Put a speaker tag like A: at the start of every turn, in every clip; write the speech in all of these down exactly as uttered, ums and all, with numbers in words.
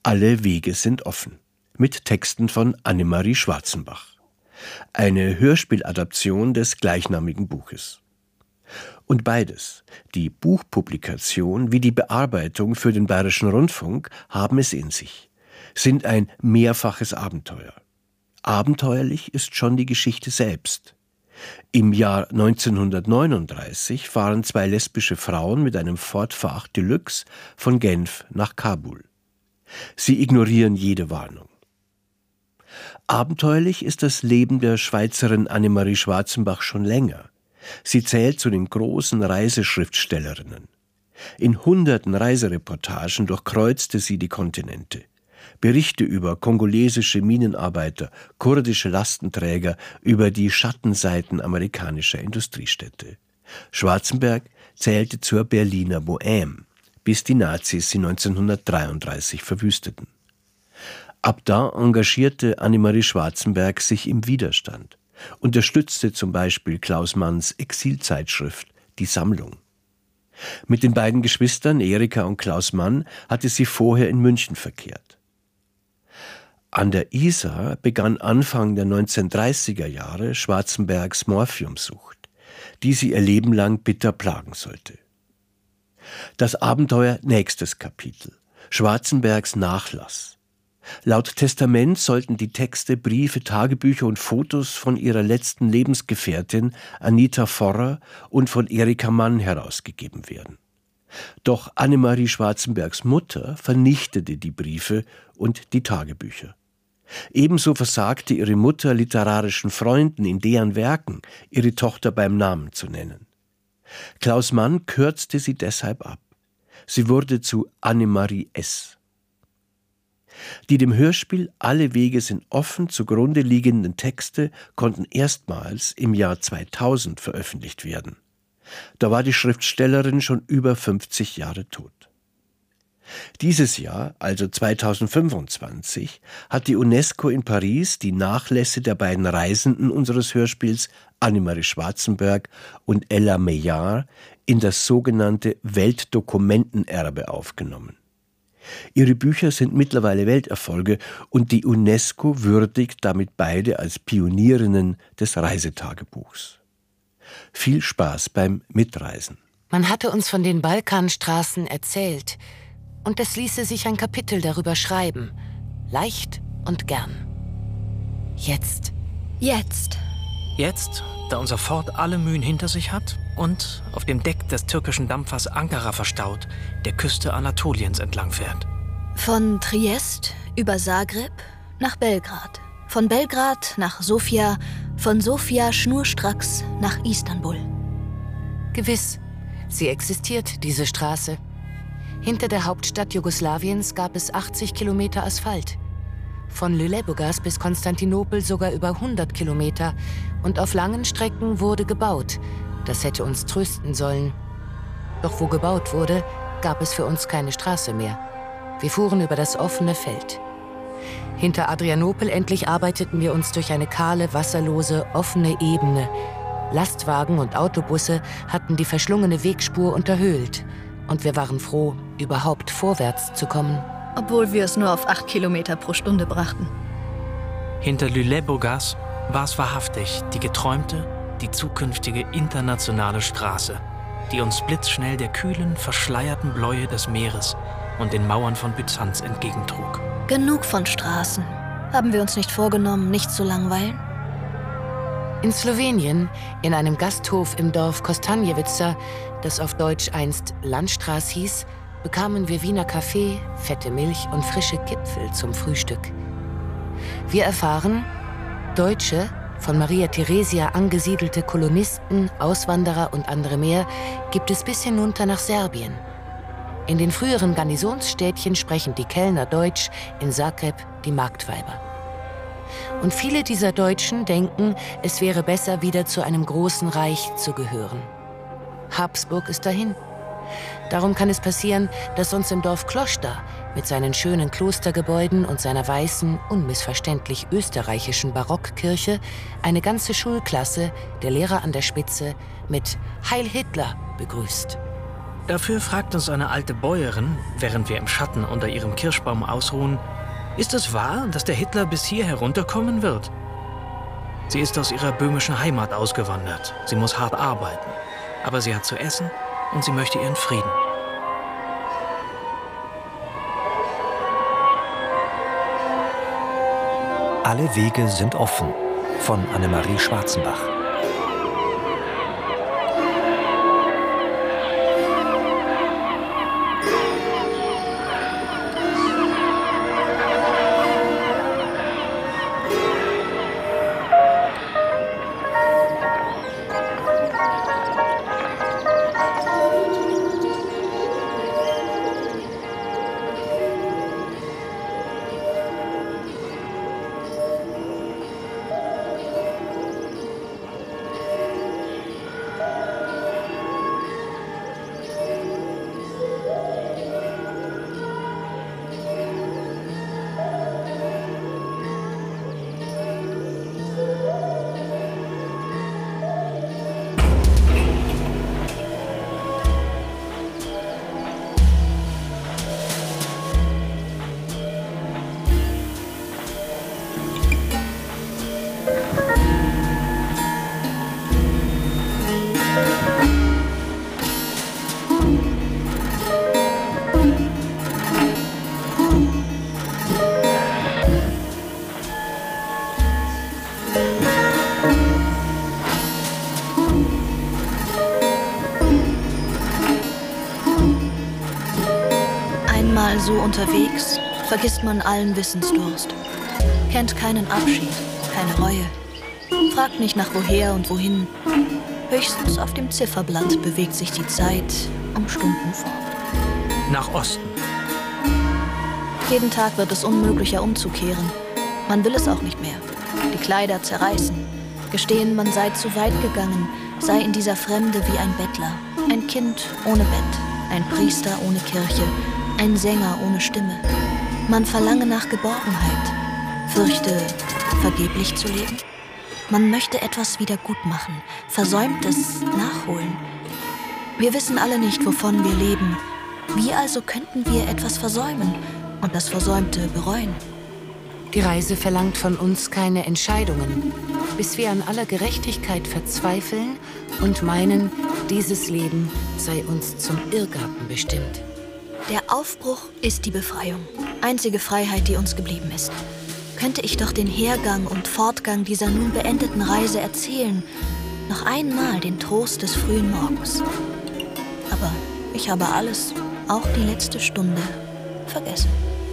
A: Alle Wege sind offen, mit Texten von Annemarie Schwarzenbach. Eine Hörspieladaption des gleichnamigen Buches. Und beides, die Buchpublikation wie die Bearbeitung für den Bayerischen Rundfunk, haben es in sich, sind ein mehrfaches Abenteuer. Abenteuerlich ist schon die Geschichte selbst. Im Jahr neunzehnhundertneununddreißig fahren zwei lesbische Frauen mit einem Ford Facht Deluxe von Genf nach Kabul. Sie ignorieren jede Warnung. Abenteuerlich ist das Leben der Schweizerin Annemarie Schwarzenbach schon länger. Sie zählt zu den großen Reiseschriftstellerinnen. In hunderten Reisereportagen durchkreuzte sie die Kontinente. Berichte über kongolesische Minenarbeiter, kurdische Lastenträger, über die Schattenseiten amerikanischer Industriestädte. Schwarzenberg zählte zur Berliner Bohème, bis die Nazis sie neunzehnhundertdreiunddreißig verwüsteten. Ab da engagierte Annemarie Schwarzenberg sich im Widerstand, unterstützte zum Beispiel Klaus Manns Exilzeitschrift Die Sammlung. Mit den beiden Geschwistern Erika und Klaus Mann hatte sie vorher in München verkehrt. An der Isar begann Anfang der neunzehnhundertdreißiger Jahre Schwarzenbergs Morphiumsucht, die sie ihr Leben lang bitter plagen sollte. Das Abenteuer nächstes Kapitel, Schwarzenbergs Nachlass. Laut Testament sollten die Texte, Briefe, Tagebücher und Fotos von ihrer letzten Lebensgefährtin Anita Forrer und von Erika Mann herausgegeben werden. Doch Annemarie Schwarzenbergs Mutter vernichtete die Briefe und die Tagebücher. Ebenso versagte ihre Mutter literarischen Freunden in deren Werken, ihre Tochter beim Namen zu nennen. Klaus Mann kürzte sie deshalb ab. Sie wurde zu Annemarie S., die dem Hörspiel Alle Wege sind offen zugrunde liegenden Texte konnten erstmals im Jahr zweitausend veröffentlicht werden. Da war die Schriftstellerin schon über fünfzig Jahre tot. Dieses Jahr, also zweitausendfünfundzwanzig, hat die UNESCO in Paris die Nachlässe der beiden Reisenden unseres Hörspiels, Annemarie Schwarzenberg und Ella Meillard, in das sogenannte Weltdokumentenerbe aufgenommen. Ihre Bücher sind mittlerweile Welterfolge und die UNESCO würdigt damit beide als Pionierinnen des Reisetagebuchs. Viel Spaß beim Mitreisen.
B: Man hatte uns von den Balkanstraßen erzählt und es ließe sich ein Kapitel darüber schreiben. Leicht und gern. Jetzt.
C: Jetzt.
D: Jetzt, da unser Ford alle Mühen hinter sich hat und auf dem Deck des türkischen Dampfers Ankara verstaut, der Küste Anatoliens entlang fährt.
C: Von Triest über Zagreb nach Belgrad. Von Belgrad nach Sofia, von Sofia schnurstracks nach Istanbul.
B: Gewiss, sie existiert, diese Straße. Hinter der Hauptstadt Jugoslawiens gab es achtzig Kilometer Asphalt. Von Lüleburgaz bis Konstantinopel sogar über hundert Kilometer. Und auf langen Strecken wurde gebaut. Das hätte uns trösten sollen. Doch wo gebaut wurde, gab es für uns keine Straße mehr. Wir fuhren über das offene Feld. Hinter Adrianopel endlich arbeiteten wir uns durch eine kahle, wasserlose, offene Ebene. Lastwagen und Autobusse hatten die verschlungene Wegspur unterhöhlt. Und wir waren froh, überhaupt vorwärts zu kommen.
C: Obwohl wir es nur auf acht Kilometer pro Stunde brachten.
D: Hinter Lüleburgaz war es wahrhaftig die geträumte, die zukünftige internationale Straße, die uns blitzschnell der kühlen, verschleierten Bläue des Meeres und den Mauern von Byzanz entgegentrug.
C: Genug von Straßen. Haben wir uns nicht vorgenommen, nicht zu langweilen?
B: In Slowenien, in einem Gasthof im Dorf Kostanjevica, das auf Deutsch einst Landstraß hieß, bekamen wir Wiener Kaffee, fette Milch und frische Kipfel zum Frühstück. Wir erfahren, Deutsche, von Maria Theresia angesiedelte Kolonisten, Auswanderer und andere mehr, gibt es bis hinunter nach Serbien. In den früheren Garnisonsstädtchen sprechen die Kellner Deutsch, in Zagreb die Marktweiber. Und viele dieser Deutschen denken, es wäre besser, wieder zu einem großen Reich zu gehören. Habsburg ist dahin. Darum kann es passieren, dass uns im Dorf Kloster mit seinen schönen Klostergebäuden und seiner weißen, unmissverständlich österreichischen Barockkirche eine ganze Schulklasse, der Lehrer an der Spitze, mit Heil Hitler begrüßt.
D: Dafür fragt uns eine alte Bäuerin, während wir im Schatten unter ihrem Kirschbaum ausruhen, ist es wahr, dass der Hitler bis hier herunterkommen wird? Sie ist aus ihrer böhmischen Heimat ausgewandert. Sie muss hart arbeiten. Aber sie hat zu essen und sie möchte ihren Frieden.
E: Alle Wege sind offen von Annemarie Schwarzenbach.
C: Einmal so unterwegs, vergisst man allen Wissensdurst. Kennt keinen Abschied, keine Reue. Fragt nicht nach woher und wohin. Höchstens auf dem Zifferblatt bewegt sich die Zeit um Stunden fort.
D: Nach Osten.
C: Jeden Tag wird es unmöglicher umzukehren. Man will es auch nicht mehr. Die Kleider zerreißen. Gestehen, man sei zu weit gegangen, sei in dieser Fremde wie ein Bettler. Ein Kind ohne Bett, ein Priester ohne Kirche, ein Sänger ohne Stimme. Man verlange nach Geborgenheit, fürchte, vergeblich zu leben. Man möchte etwas wieder gut machen, Versäumtes nachholen. Wir wissen alle nicht, wovon wir leben. Wie also könnten wir etwas versäumen und das Versäumte bereuen?
B: Die Reise verlangt von uns keine Entscheidungen, bis wir an aller Gerechtigkeit verzweifeln und meinen, dieses Leben sei uns zum Irrgarten bestimmt.
C: Der Aufbruch ist die Befreiung, einzige Freiheit, die uns geblieben ist. Könnte ich doch den Hergang und Fortgang dieser nun beendeten Reise erzählen, noch einmal den Trost des frühen Morgens. Aber ich habe alles, auch die letzte Stunde, vergessen.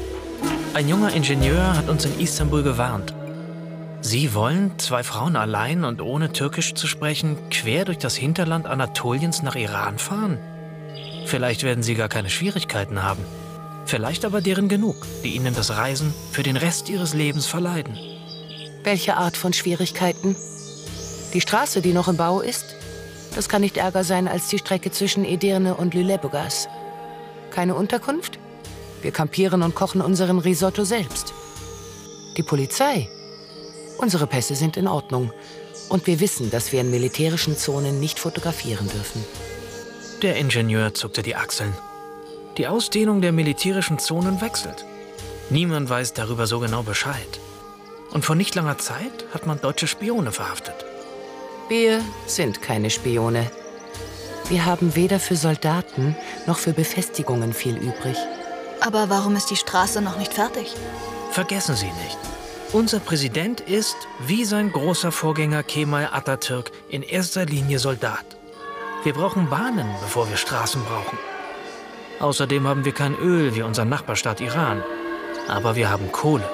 D: Ein junger Ingenieur hat uns in Istanbul gewarnt. Sie wollen, zwei Frauen allein und ohne Türkisch zu sprechen, quer durch das Hinterland Anatoliens nach Iran fahren? Vielleicht werden sie gar keine Schwierigkeiten haben. Vielleicht aber deren genug, die ihnen das Reisen für den Rest ihres Lebens verleiden.
B: Welche Art von Schwierigkeiten? Die Straße, die noch im Bau ist? Das kann nicht ärger sein als die Strecke zwischen Edirne und Lüleburgaz. Keine Unterkunft? Wir kampieren und kochen unseren Risotto selbst. Die Polizei? Unsere Pässe sind in Ordnung. Und wir wissen, dass wir in militärischen Zonen nicht fotografieren dürfen.
D: Der Ingenieur zuckte die Achseln. Die Ausdehnung der militärischen Zonen wechselt. Niemand weiß darüber so genau Bescheid. Und vor nicht langer Zeit hat man deutsche Spione verhaftet.
B: Wir sind keine Spione. Wir haben weder für Soldaten noch für Befestigungen viel übrig.
C: Aber warum ist die Straße noch nicht fertig?
D: Vergessen Sie nicht, unser Präsident ist, wie sein großer Vorgänger Kemal Atatürk, in erster Linie Soldat. Wir brauchen Bahnen, bevor wir Straßen brauchen. Außerdem haben wir kein Öl wie unser Nachbarstaat Iran. Aber wir haben Kohle.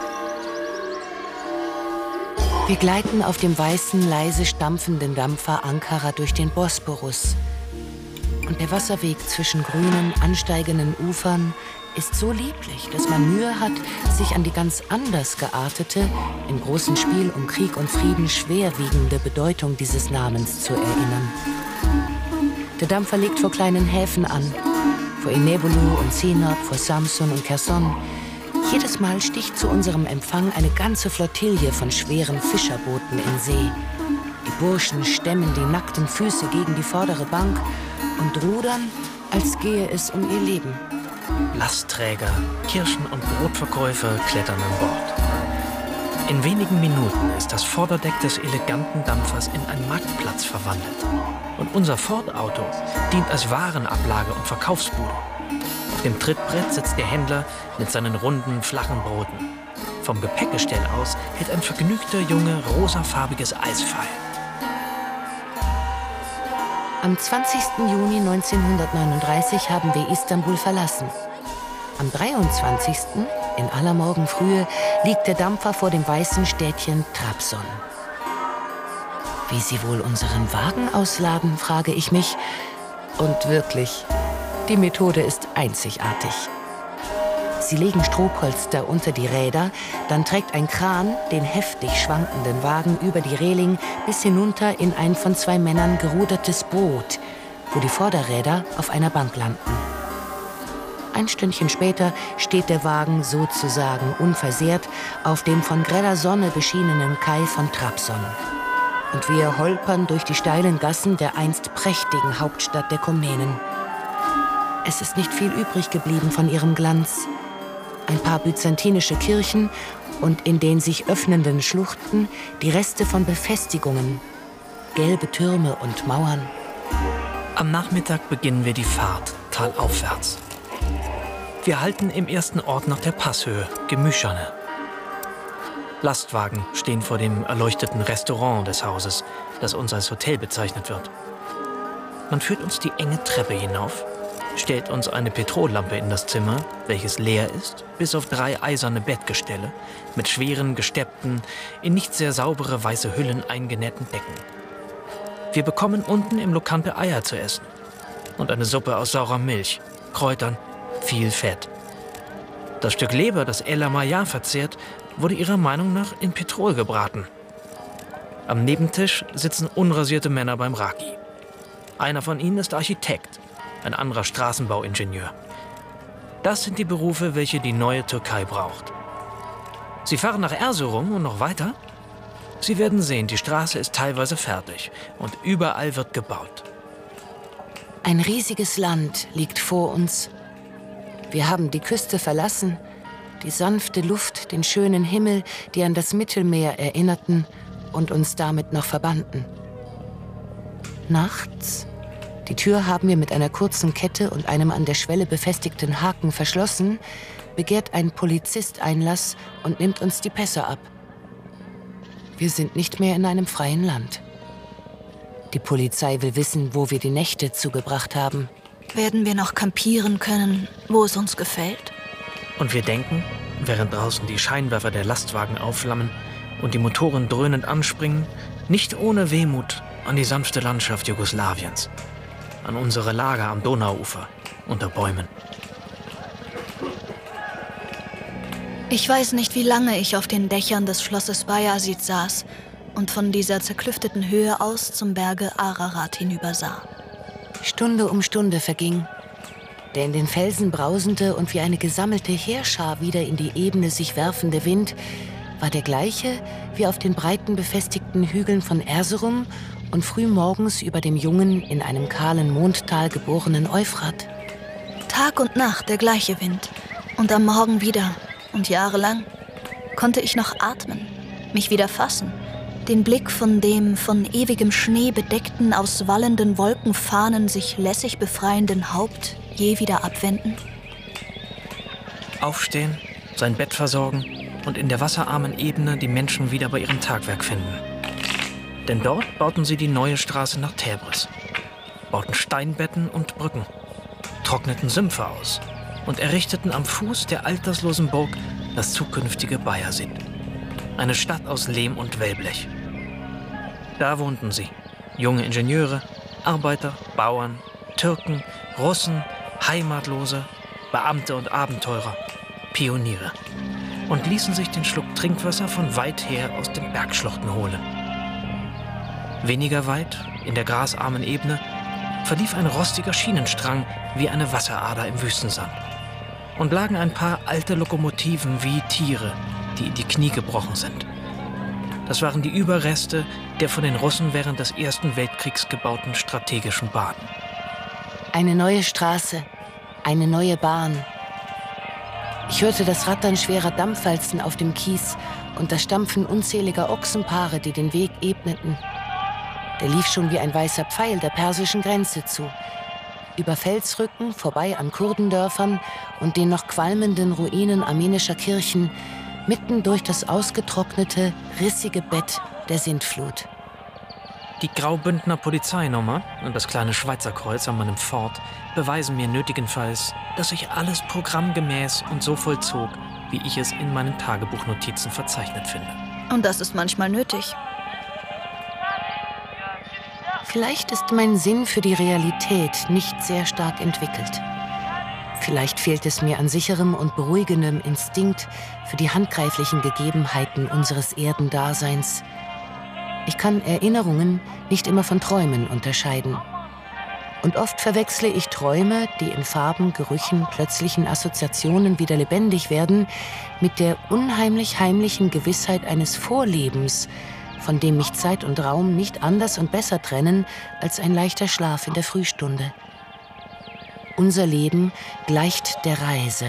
B: Wir gleiten auf dem weißen, leise stampfenden Dampfer Ankara durch den Bosporus. Und der Wasserweg zwischen grünen, ansteigenden Ufern ist so lieblich, dass man Mühe hat, sich an die ganz anders geartete, im großen Spiel um Krieg und Frieden schwerwiegende Bedeutung dieses Namens zu erinnern. Der Dampfer legt vor kleinen Häfen an, vor Enebolu und Sinop, vor Samsun und Kherson. Jedes Mal sticht zu unserem Empfang eine ganze Flottille von schweren Fischerbooten in See. Die Burschen stemmen die nackten Füße gegen die vordere Bank und rudern, als gehe es um ihr Leben.
D: Lastträger, Kirschen- und Brotverkäufer klettern an Bord. In wenigen Minuten ist das Vorderdeck des eleganten Dampfers in einen Marktplatz verwandelt. Und unser Ford-Auto dient als Warenablage und Verkaufsbude. Auf dem Trittbrett sitzt der Händler mit seinen runden, flachen Broten. Vom Gepäckgestell aus hält ein vergnügter Junge rosafarbiges Eisfeil.
B: Am zwanzigsten Juni neunzehnhundertneununddreißig haben wir Istanbul verlassen. Am dreiundzwanzigsten in aller Morgenfrühe liegt der Dampfer vor dem weißen Städtchen Trabzon. Wie sie wohl unseren Wagen ausladen, frage ich mich. Und wirklich, die Methode ist einzigartig. Sie legen Strohpolster unter die Räder, dann trägt ein Kran den heftig schwankenden Wagen über die Reling bis hinunter in ein von zwei Männern gerudertes Boot, wo die Vorderräder auf einer Bank landen. Ein Stündchen später steht der Wagen sozusagen unversehrt auf dem von greller Sonne beschienenen Kai von Trabzon. Und wir holpern durch die steilen Gassen der einst prächtigen Hauptstadt der Komnenen. Es ist nicht viel übrig geblieben von ihrem Glanz. Ein paar byzantinische Kirchen und in den sich öffnenden Schluchten die Reste von Befestigungen, gelbe Türme und Mauern.
D: Am Nachmittag beginnen wir die Fahrt talaufwärts. Wir halten im ersten Ort nach der Passhöhe, Gemüschane. Lastwagen stehen vor dem erleuchteten Restaurant des Hauses, das uns als Hotel bezeichnet wird. Man führt uns die enge Treppe hinauf, stellt uns eine Petrollampe in das Zimmer, welches leer ist, bis auf drei eiserne Bettgestelle mit schweren, gesteppten, in nicht sehr saubere weiße Hüllen eingenähten Decken. Wir bekommen unten im Lokante Eier zu essen und eine Suppe aus saurer Milch, Kräutern, viel Fett. Das Stück Leber, das Ella Maya verzehrt, wurde ihrer Meinung nach in Petrol gebraten. Am Nebentisch sitzen unrasierte Männer beim Raki. Einer von ihnen ist Architekt, ein anderer Straßenbauingenieur. Das sind die Berufe, welche die neue Türkei braucht. Sie fahren nach Erzurum und noch weiter? Sie werden sehen, die Straße ist teilweise fertig und überall wird gebaut.
B: Ein riesiges Land liegt vor uns. Wir haben die Küste verlassen, die sanfte Luft, den schönen Himmel, die an das Mittelmeer erinnerten und uns damit noch verbanden. Nachts, die Tür haben wir mit einer kurzen Kette und einem an der Schwelle befestigten Haken verschlossen, begehrt ein Polizist Einlass und nimmt uns die Pässe ab. Wir sind nicht mehr in einem freien Land. Die Polizei will wissen, wo wir die Nächte zugebracht haben.
C: Werden wir noch campieren können, wo es uns gefällt?
D: Und wir denken, während draußen die Scheinwerfer der Lastwagen aufflammen und die Motoren dröhnend anspringen, nicht ohne Wehmut an die sanfte Landschaft Jugoslawiens, an unsere Lager am Donauufer unter Bäumen.
C: Ich weiß nicht, wie lange ich auf den Dächern des Schlosses Bayazid saß und von dieser zerklüfteten Höhe aus zum Berge Ararat hinübersah.
B: Stunde um Stunde verging. Der in den Felsen brausende und wie eine gesammelte Heerschar wieder in die Ebene sich werfende Wind war der gleiche wie auf den breiten befestigten Hügeln von Erzurum und frühmorgens über dem jungen, in einem kahlen Mondtal geborenen Euphrat.
C: Tag und Nacht der gleiche Wind und am Morgen wieder. Und jahrelang konnte ich noch atmen, mich wieder fassen, den Blick von dem von ewigem Schnee bedeckten, aus wallenden Wolkenfahnen sich lässig befreienden Haupt je wieder abwenden.
D: Aufstehen, sein Bett versorgen und in der wasserarmen Ebene die Menschen wieder bei ihrem Tagwerk finden. Denn dort bauten sie die neue Straße nach Tebris, bauten Steinbetten und Brücken, trockneten Sümpfe aus und errichteten am Fuß der alterslosen Burg das zukünftige Bayazid. Eine Stadt aus Lehm und Wellblech. Da wohnten sie, junge Ingenieure, Arbeiter, Bauern, Türken, Russen, Heimatlose, Beamte und Abenteurer, Pioniere. Und ließen sich den Schluck Trinkwasser von weit her aus den Bergschluchten holen. Weniger weit, in der grasarmen Ebene, verlief ein rostiger Schienenstrang wie eine Wasserader im Wüstensand. Und lagen ein paar alte Lokomotiven wie Tiere, die in die Knie gebrochen sind. Das waren die Überreste der von den Russen während des Ersten Weltkriegs gebauten strategischen Bahnen.
B: Eine neue Straße, eine neue Bahn. Ich hörte das Rattern schwerer Dampfwalzen auf dem Kies und das Stampfen unzähliger Ochsenpaare, die den Weg ebneten. Der lief schon wie ein weißer Pfeil der persischen Grenze zu. Über Felsrücken, vorbei an Kurdendörfern und den noch qualmenden Ruinen armenischer Kirchen, mitten durch das ausgetrocknete, rissige Bett der Sintflut.
D: Die Graubündner Polizeinummer und das kleine Schweizer Kreuz an meinem Ford beweisen mir nötigenfalls, dass sich alles programmgemäß und so vollzog, wie ich es in meinen Tagebuchnotizen verzeichnet finde.
C: Und das ist manchmal nötig.
B: Vielleicht ist mein Sinn für die Realität nicht sehr stark entwickelt. Vielleicht fehlt es mir an sicherem und beruhigendem Instinkt für die handgreiflichen Gegebenheiten unseres Erdendaseins. Ich kann Erinnerungen nicht immer von Träumen unterscheiden. Und oft verwechsle ich Träume, die in Farben, Gerüchen, plötzlichen Assoziationen wieder lebendig werden, mit der unheimlich heimlichen Gewissheit eines Vorlebens, von dem mich Zeit und Raum nicht anders und besser trennen als ein leichter Schlaf in der Frühstunde. Unser Leben gleicht der Reise.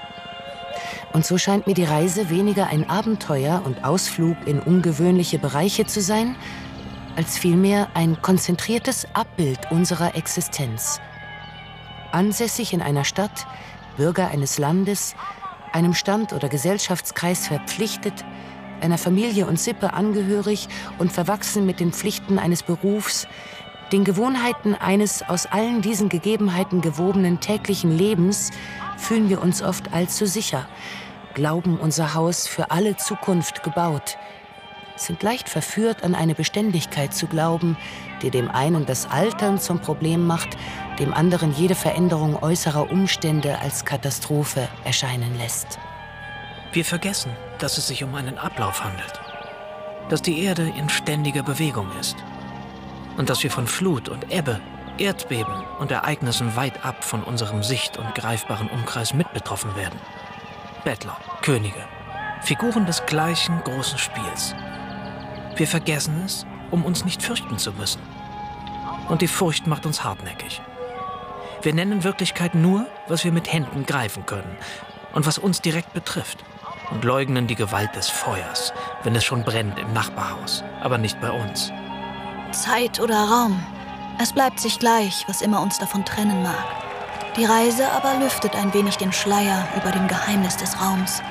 B: Und so scheint mir die Reise weniger ein Abenteuer und Ausflug in ungewöhnliche Bereiche zu sein, als vielmehr ein konzentriertes Abbild unserer Existenz. Ansässig in einer Stadt, Bürger eines Landes, einem Stand- oder Gesellschaftskreis verpflichtet, einer Familie und Sippe angehörig und verwachsen mit den Pflichten eines Berufs, den Gewohnheiten eines aus allen diesen Gegebenheiten gewobenen täglichen Lebens, fühlen wir uns oft allzu sicher, glauben unser Haus für alle Zukunft gebaut, sind leicht verführt, an eine Beständigkeit zu glauben, die dem einen das Altern zum Problem macht, dem anderen jede Veränderung äußerer Umstände als Katastrophe erscheinen lässt.
D: Wir vergessen, dass es sich um einen Ablauf handelt, dass die Erde in ständiger Bewegung ist und dass wir von Flut und Ebbe, Erdbeben und Ereignissen weit ab von unserem sicht- und greifbaren Umkreis mit betroffen werden. Bettler, Könige, Figuren des gleichen großen Spiels. Wir vergessen es, um uns nicht fürchten zu müssen. Und die Furcht macht uns hartnäckig. Wir nennen Wirklichkeit nur, was wir mit Händen greifen können und was uns direkt betrifft. Und leugnen die Gewalt des Feuers, wenn es schon brennt im Nachbarhaus, aber nicht bei uns.
C: Zeit oder Raum. Es bleibt sich gleich, was immer uns davon trennen mag. Die Reise aber lüftet ein wenig den Schleier über dem Geheimnis des Raums.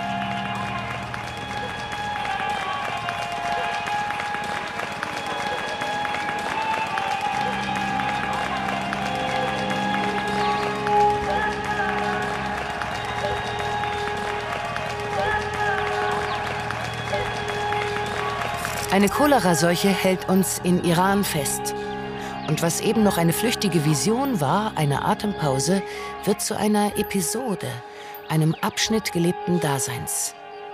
B: Eine Choleraseuche hält uns in Iran fest. Und was eben noch eine flüchtige Vision war, eine Atempause, wird zu einer Episode, einem Abschnitt gelebten Daseins.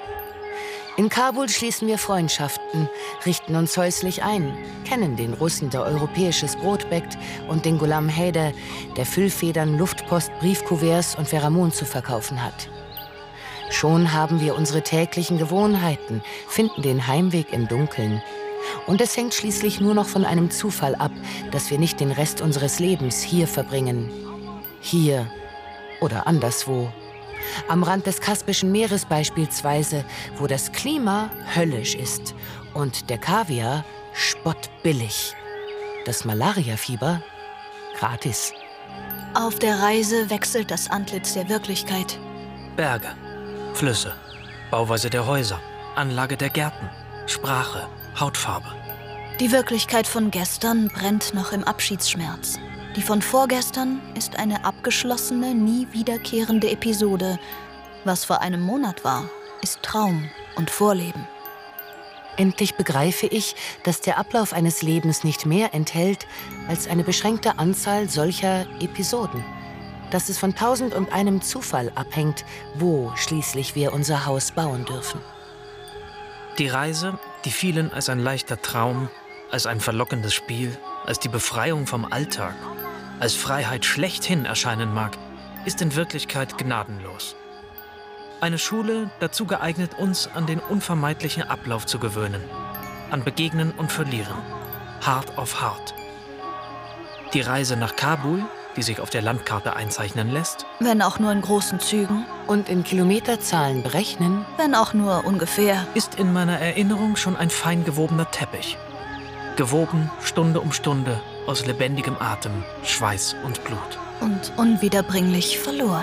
B: In Kabul schließen wir Freundschaften, richten uns häuslich ein, kennen den Russen, der europäisches Brot bäckt, und den Ghulam Haider, der Füllfedern, Luftpost, Briefkuverts und Pheromon zu verkaufen hat. Schon haben wir unsere täglichen Gewohnheiten, finden den Heimweg im Dunkeln. Und es hängt schließlich nur noch von einem Zufall ab, dass wir nicht den Rest unseres Lebens hier verbringen. Hier oder anderswo. Am Rand des Kaspischen Meeres beispielsweise, wo das Klima höllisch ist und der Kaviar spottbillig. Das Malariafieber gratis.
C: Auf der Reise wechselt das Antlitz der Wirklichkeit.
D: Berge, Flüsse, Bauweise der Häuser, Anlage der Gärten, Sprache, Hautfarbe.
C: Die Wirklichkeit von gestern brennt noch im Abschiedsschmerz. Die von vorgestern ist eine abgeschlossene, nie wiederkehrende Episode. Was vor einem Monat war, ist Traum und Vorleben.
B: Endlich begreife ich, dass der Ablauf eines Lebens nicht mehr enthält als eine beschränkte Anzahl solcher Episoden. Dass es von tausend und einem Zufall abhängt, wo schließlich wir unser Haus bauen dürfen.
D: Die Reise, die vielen als ein leichter Traum, als ein verlockendes Spiel, als die Befreiung vom Alltag, als Freiheit schlechthin erscheinen mag, ist in Wirklichkeit gnadenlos. Eine Schule, dazu geeignet, uns an den unvermeidlichen Ablauf zu gewöhnen, an Begegnen und Verlieren, hart auf hart. Die Reise nach Kabul, die sich auf der Landkarte einzeichnen lässt?
C: Wenn auch nur in großen Zügen.
B: Und in Kilometerzahlen berechnen?
C: Wenn auch nur ungefähr.
D: Ist in meiner Erinnerung schon ein fein gewobener Teppich. Gewoben Stunde um Stunde aus lebendigem Atem, Schweiß und Blut.
C: Und unwiederbringlich verloren.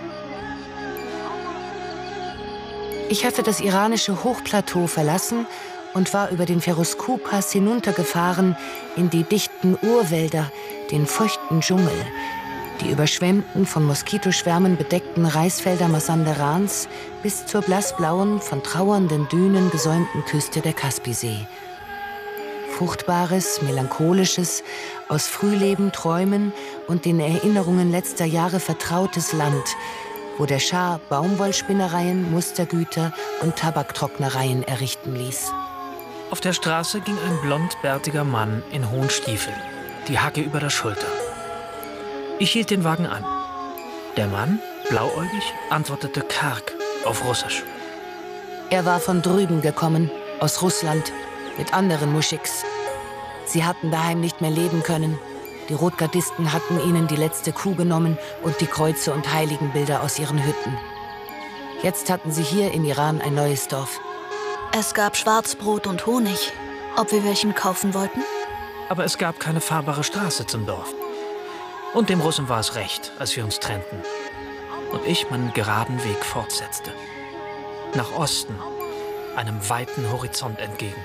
B: Ich hatte das iranische Hochplateau verlassen und war über den Ferozkur-Pass hinuntergefahren in die dichten Urwälder, den feuchten Dschungel, die überschwemmten, von Moskitoschwärmen bedeckten Reisfelder Masanderans bis zur blassblauen, von trauernden Dünen gesäumten Küste der Kaspisee. Fruchtbares, melancholisches, aus Frühleben, Träumen und den Erinnerungen letzter Jahre vertrautes Land, wo der Schah Baumwollspinnereien, Mustergüter und Tabaktrocknereien errichten ließ.
D: Auf der Straße ging ein blondbärtiger Mann in hohen Stiefeln, die Hacke über der Schulter. Ich hielt den Wagen an. Der Mann, blauäugig, antwortete karg auf Russisch.
B: Er war von drüben gekommen, aus Russland, mit anderen Muschiks. Sie hatten daheim nicht mehr leben können. Die Rotgardisten hatten ihnen die letzte Kuh genommen und die Kreuze und Heiligenbilder aus ihren Hütten. Jetzt hatten sie hier im Iran ein neues Dorf.
C: Es gab Schwarzbrot und Honig. Ob wir welchen kaufen wollten?
D: Aber es gab keine fahrbare Straße zum Dorf. Und dem Russen war es recht, als wir uns trennten. Und ich meinen geraden Weg fortsetzte. Nach Osten, einem weiten Horizont entgegen.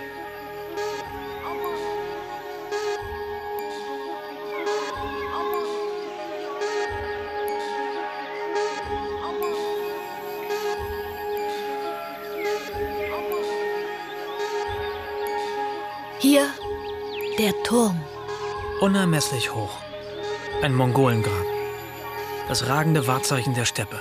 C: Hier der Turm.
D: Unermesslich hoch. Ein Mongolengrab. Das ragende Wahrzeichen der Steppe.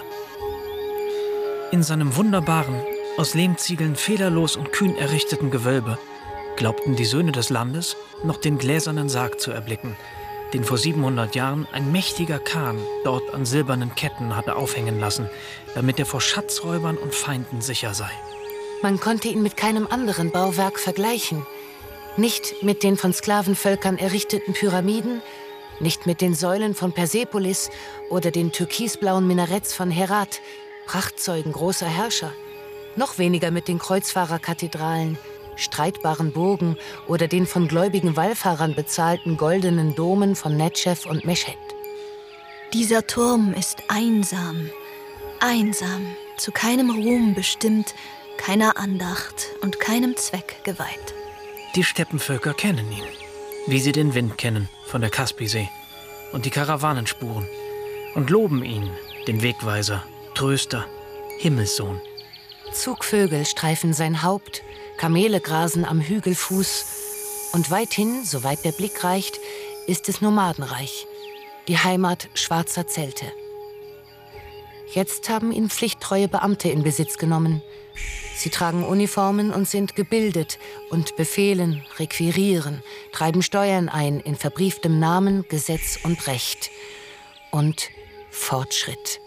D: In seinem wunderbaren, aus Lehmziegeln fehlerlos und kühn errichteten Gewölbe glaubten die Söhne des Landes noch den gläsernen Sarg zu erblicken, den vor siebenhundert Jahren ein mächtiger Khan dort an silbernen Ketten hatte aufhängen lassen, damit er vor Schatzräubern und Feinden sicher sei.
B: Man konnte ihn mit keinem anderen Bauwerk vergleichen. Nicht mit den von Sklavenvölkern errichteten Pyramiden, nicht mit den Säulen von Persepolis oder den türkisblauen Minaretts von Herat, Prachtzeugen großer Herrscher. Noch weniger mit den Kreuzfahrerkathedralen, streitbaren Burgen oder den von gläubigen Wallfahrern bezahlten goldenen Domen von Netschew und Mesched.
C: Dieser Turm ist einsam, einsam, zu keinem Ruhm bestimmt, keiner Andacht und keinem Zweck geweiht.
D: Die Steppenvölker kennen ihn, wie sie den Wind kennen von der Kaspisee und die Karawanenspuren und loben ihn, den Wegweiser, Tröster, Himmelssohn.
B: Zugvögel streifen sein Haupt, Kamele grasen am Hügelfuß und weithin, soweit der Blick reicht, ist es Nomadenreich, die Heimat schwarzer Zelte. Jetzt haben ihn pflichttreue Beamte in Besitz genommen. Sie tragen Uniformen und sind gebildet und befehlen, requirieren, treiben Steuern ein in verbrieftem Namen, Gesetz und Recht. Und Fortschritt.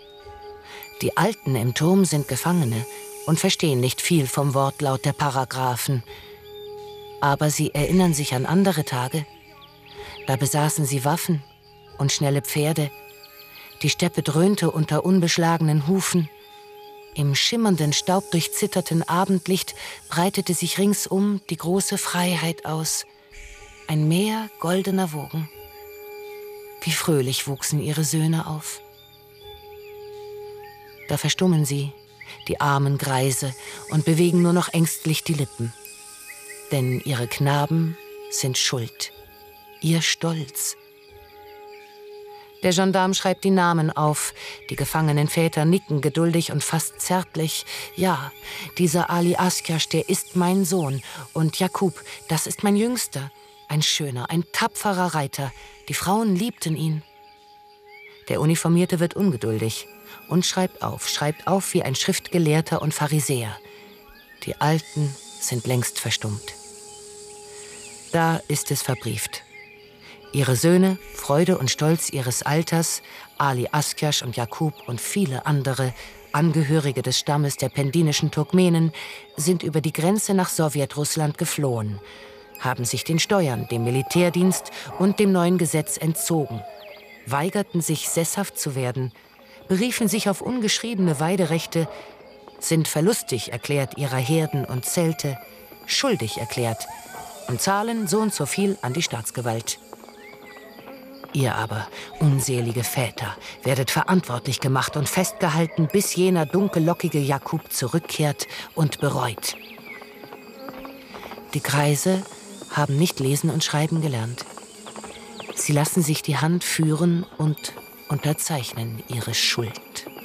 B: Die Alten im Turm sind Gefangene und verstehen nicht viel vom Wortlaut der Paragraphen. Aber sie erinnern sich an andere Tage. Da besaßen sie Waffen und schnelle Pferde. Die Steppe dröhnte unter unbeschlagenen Hufen. Im schimmernden, staubdurchzitterten Abendlicht breitete sich ringsum die große Freiheit aus. Ein Meer goldener Wogen. Wie fröhlich wuchsen ihre Söhne auf. Da verstummen sie, die armen Greise, und bewegen nur noch ängstlich die Lippen. Denn ihre Knaben sind schuld, ihr Stolz. Der Gendarm schreibt die Namen auf. Die gefangenen Väter nicken geduldig und fast zärtlich. Ja, dieser Ali Askjasch, der ist mein Sohn. Und Jakub, das ist mein Jüngster. Ein schöner, ein tapferer Reiter. Die Frauen liebten ihn. Der Uniformierte wird ungeduldig und schreibt auf, schreibt auf wie ein Schriftgelehrter und Pharisäer. Die Alten sind längst verstummt. Da ist es verbrieft. Ihre Söhne, Freude und Stolz ihres Alters, Ali Askjasch und Jakub und viele andere, Angehörige des Stammes der pendinischen Turkmenen, sind über die Grenze nach Sowjetrussland geflohen, haben sich den Steuern, dem Militärdienst und dem neuen Gesetz entzogen. weigerten sich, sesshaft zu werden, beriefen sich auf ungeschriebene Weiderechte, sind verlustig erklärt ihrer Herden und Zelte, schuldig erklärt und zahlen so und so viel an die Staatsgewalt. Ihr aber, unselige Väter, werdet verantwortlich gemacht und festgehalten, bis jener dunkellockige Jakub zurückkehrt und bereut. Die Greise haben nicht lesen und schreiben gelernt. Sie lassen sich die Hand führen und unterzeichnen ihre Schuld.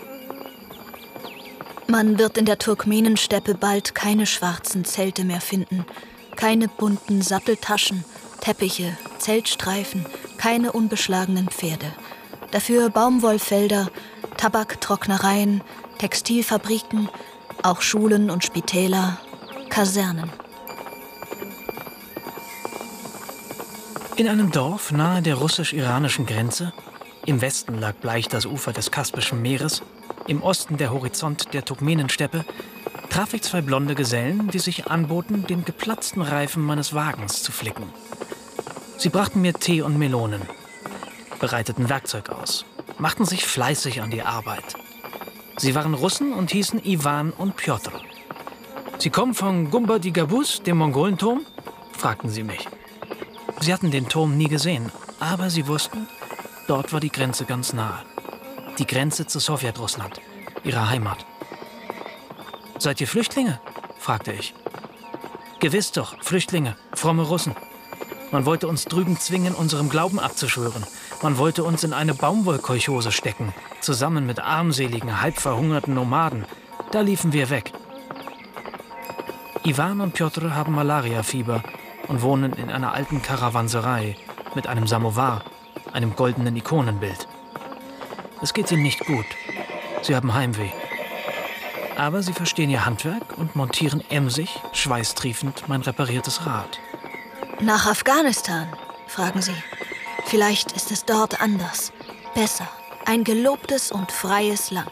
C: Man wird in der Turkmenensteppe bald keine schwarzen Zelte mehr finden, keine bunten Satteltaschen, Teppiche, Zeltstreifen, keine unbeschlagenen Pferde. Dafür Baumwollfelder, Tabaktrocknereien, Textilfabriken, auch Schulen und Spitäler, Kasernen.
D: In einem Dorf nahe der russisch-iranischen Grenze, im Westen lag bleich das Ufer des Kaspischen Meeres, im Osten der Horizont der Turkmenensteppe, traf ich zwei blonde Gesellen, die sich anboten, den geplatzten Reifen meines Wagens zu flicken. Sie brachten mir Tee und Melonen, bereiteten Werkzeug aus, machten sich fleißig an die Arbeit. Sie waren Russen und hießen Iwan und Pjotr. »Sie kommen von Gumba-di-Gabus, dem Mongolenturm?« fragten sie mich. Sie hatten den Turm nie gesehen, aber sie wussten, dort war die Grenze ganz nahe. Die Grenze zu Sowjetrussland, ihrer Heimat. »Seid ihr Flüchtlinge?« fragte ich. »Gewiss doch, Flüchtlinge, fromme Russen. Man wollte uns drüben zwingen, unserem Glauben abzuschwören. Man wollte uns in eine Baumwollkolchose stecken, zusammen mit armseligen, halb verhungerten Nomaden. Da liefen wir weg. Iwan und Pjotr haben Malariafieber und wohnen in einer alten Karawanserei mit einem Samowar, einem goldenen Ikonenbild. Es geht ihnen nicht gut. Sie haben Heimweh. Aber sie verstehen ihr Handwerk und montieren emsig, schweißtriefend mein repariertes Rad.
C: Nach Afghanistan, fragen sie. Vielleicht ist es dort anders, besser, ein gelobtes und freies Land.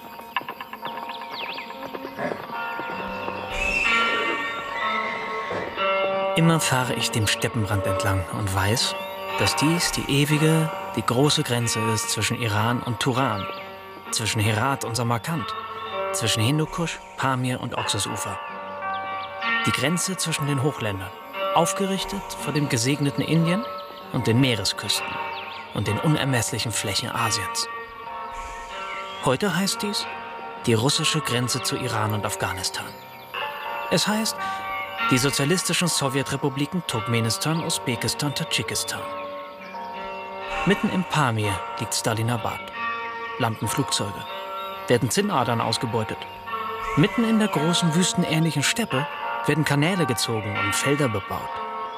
D: Immer fahre ich dem Steppenrand entlang und weiß, dass dies die ewige, die große Grenze ist zwischen Iran und Turan, zwischen Herat und Samarkand, zwischen Hindukusch, Pamir und Oxusufer. Die Grenze zwischen den Hochländern, aufgerichtet vor dem gesegneten Indien und den Meeresküsten und den unermesslichen Flächen Asiens. Heute heißt dies die russische Grenze zu Iran und Afghanistan. Es heißt die sozialistischen Sowjetrepubliken Turkmenistan, Usbekistan, Tadschikistan. Mitten im Pamir liegt Stalinabad. Landen Flugzeuge, werden Zinnadern ausgebeutet. Mitten in der großen wüstenähnlichen Steppe werden Kanäle gezogen und Felder bebaut.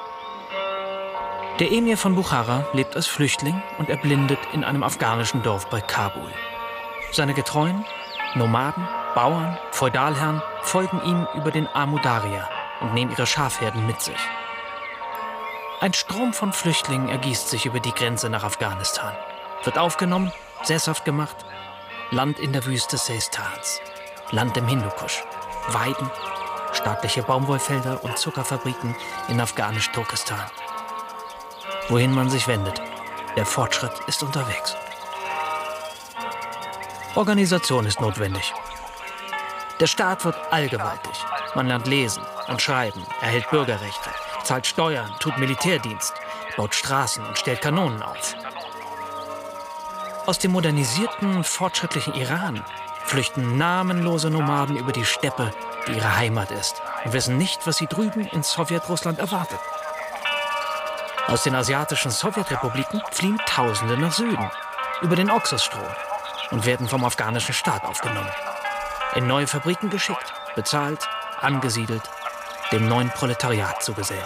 D: Der Emir von Buchara lebt als Flüchtling und erblindet in einem afghanischen Dorf bei Kabul. Seine Getreuen, Nomaden, Bauern, Feudalherren folgen ihm über den Amudarya und nehmen ihre Schafherden mit sich. Ein Strom von Flüchtlingen ergießt sich über die Grenze nach Afghanistan, wird aufgenommen, sesshaft gemacht, Land in der Wüste Seistans, Land im Hindukusch, Weiden, staatliche Baumwollfelder und Zuckerfabriken in Afghanisch-Turkestan. Wohin man sich wendet, der Fortschritt ist unterwegs. Organisation ist notwendig. Der Staat wird allgewaltig. Man lernt lesen und schreiben, erhält Bürgerrechte, zahlt Steuern, tut Militärdienst, baut Straßen und stellt Kanonen auf. Aus dem modernisierten, fortschrittlichen Iran flüchten namenlose Nomaden über die Steppe, die ihre Heimat ist, und wissen nicht, was sie drüben in Sowjetrussland erwartet. Aus den asiatischen Sowjetrepubliken fliehen Tausende nach Süden, über den Oxusstrom, und werden vom afghanischen Staat aufgenommen. In neue Fabriken geschickt, bezahlt, angesiedelt, dem neuen Proletariat zugesellt.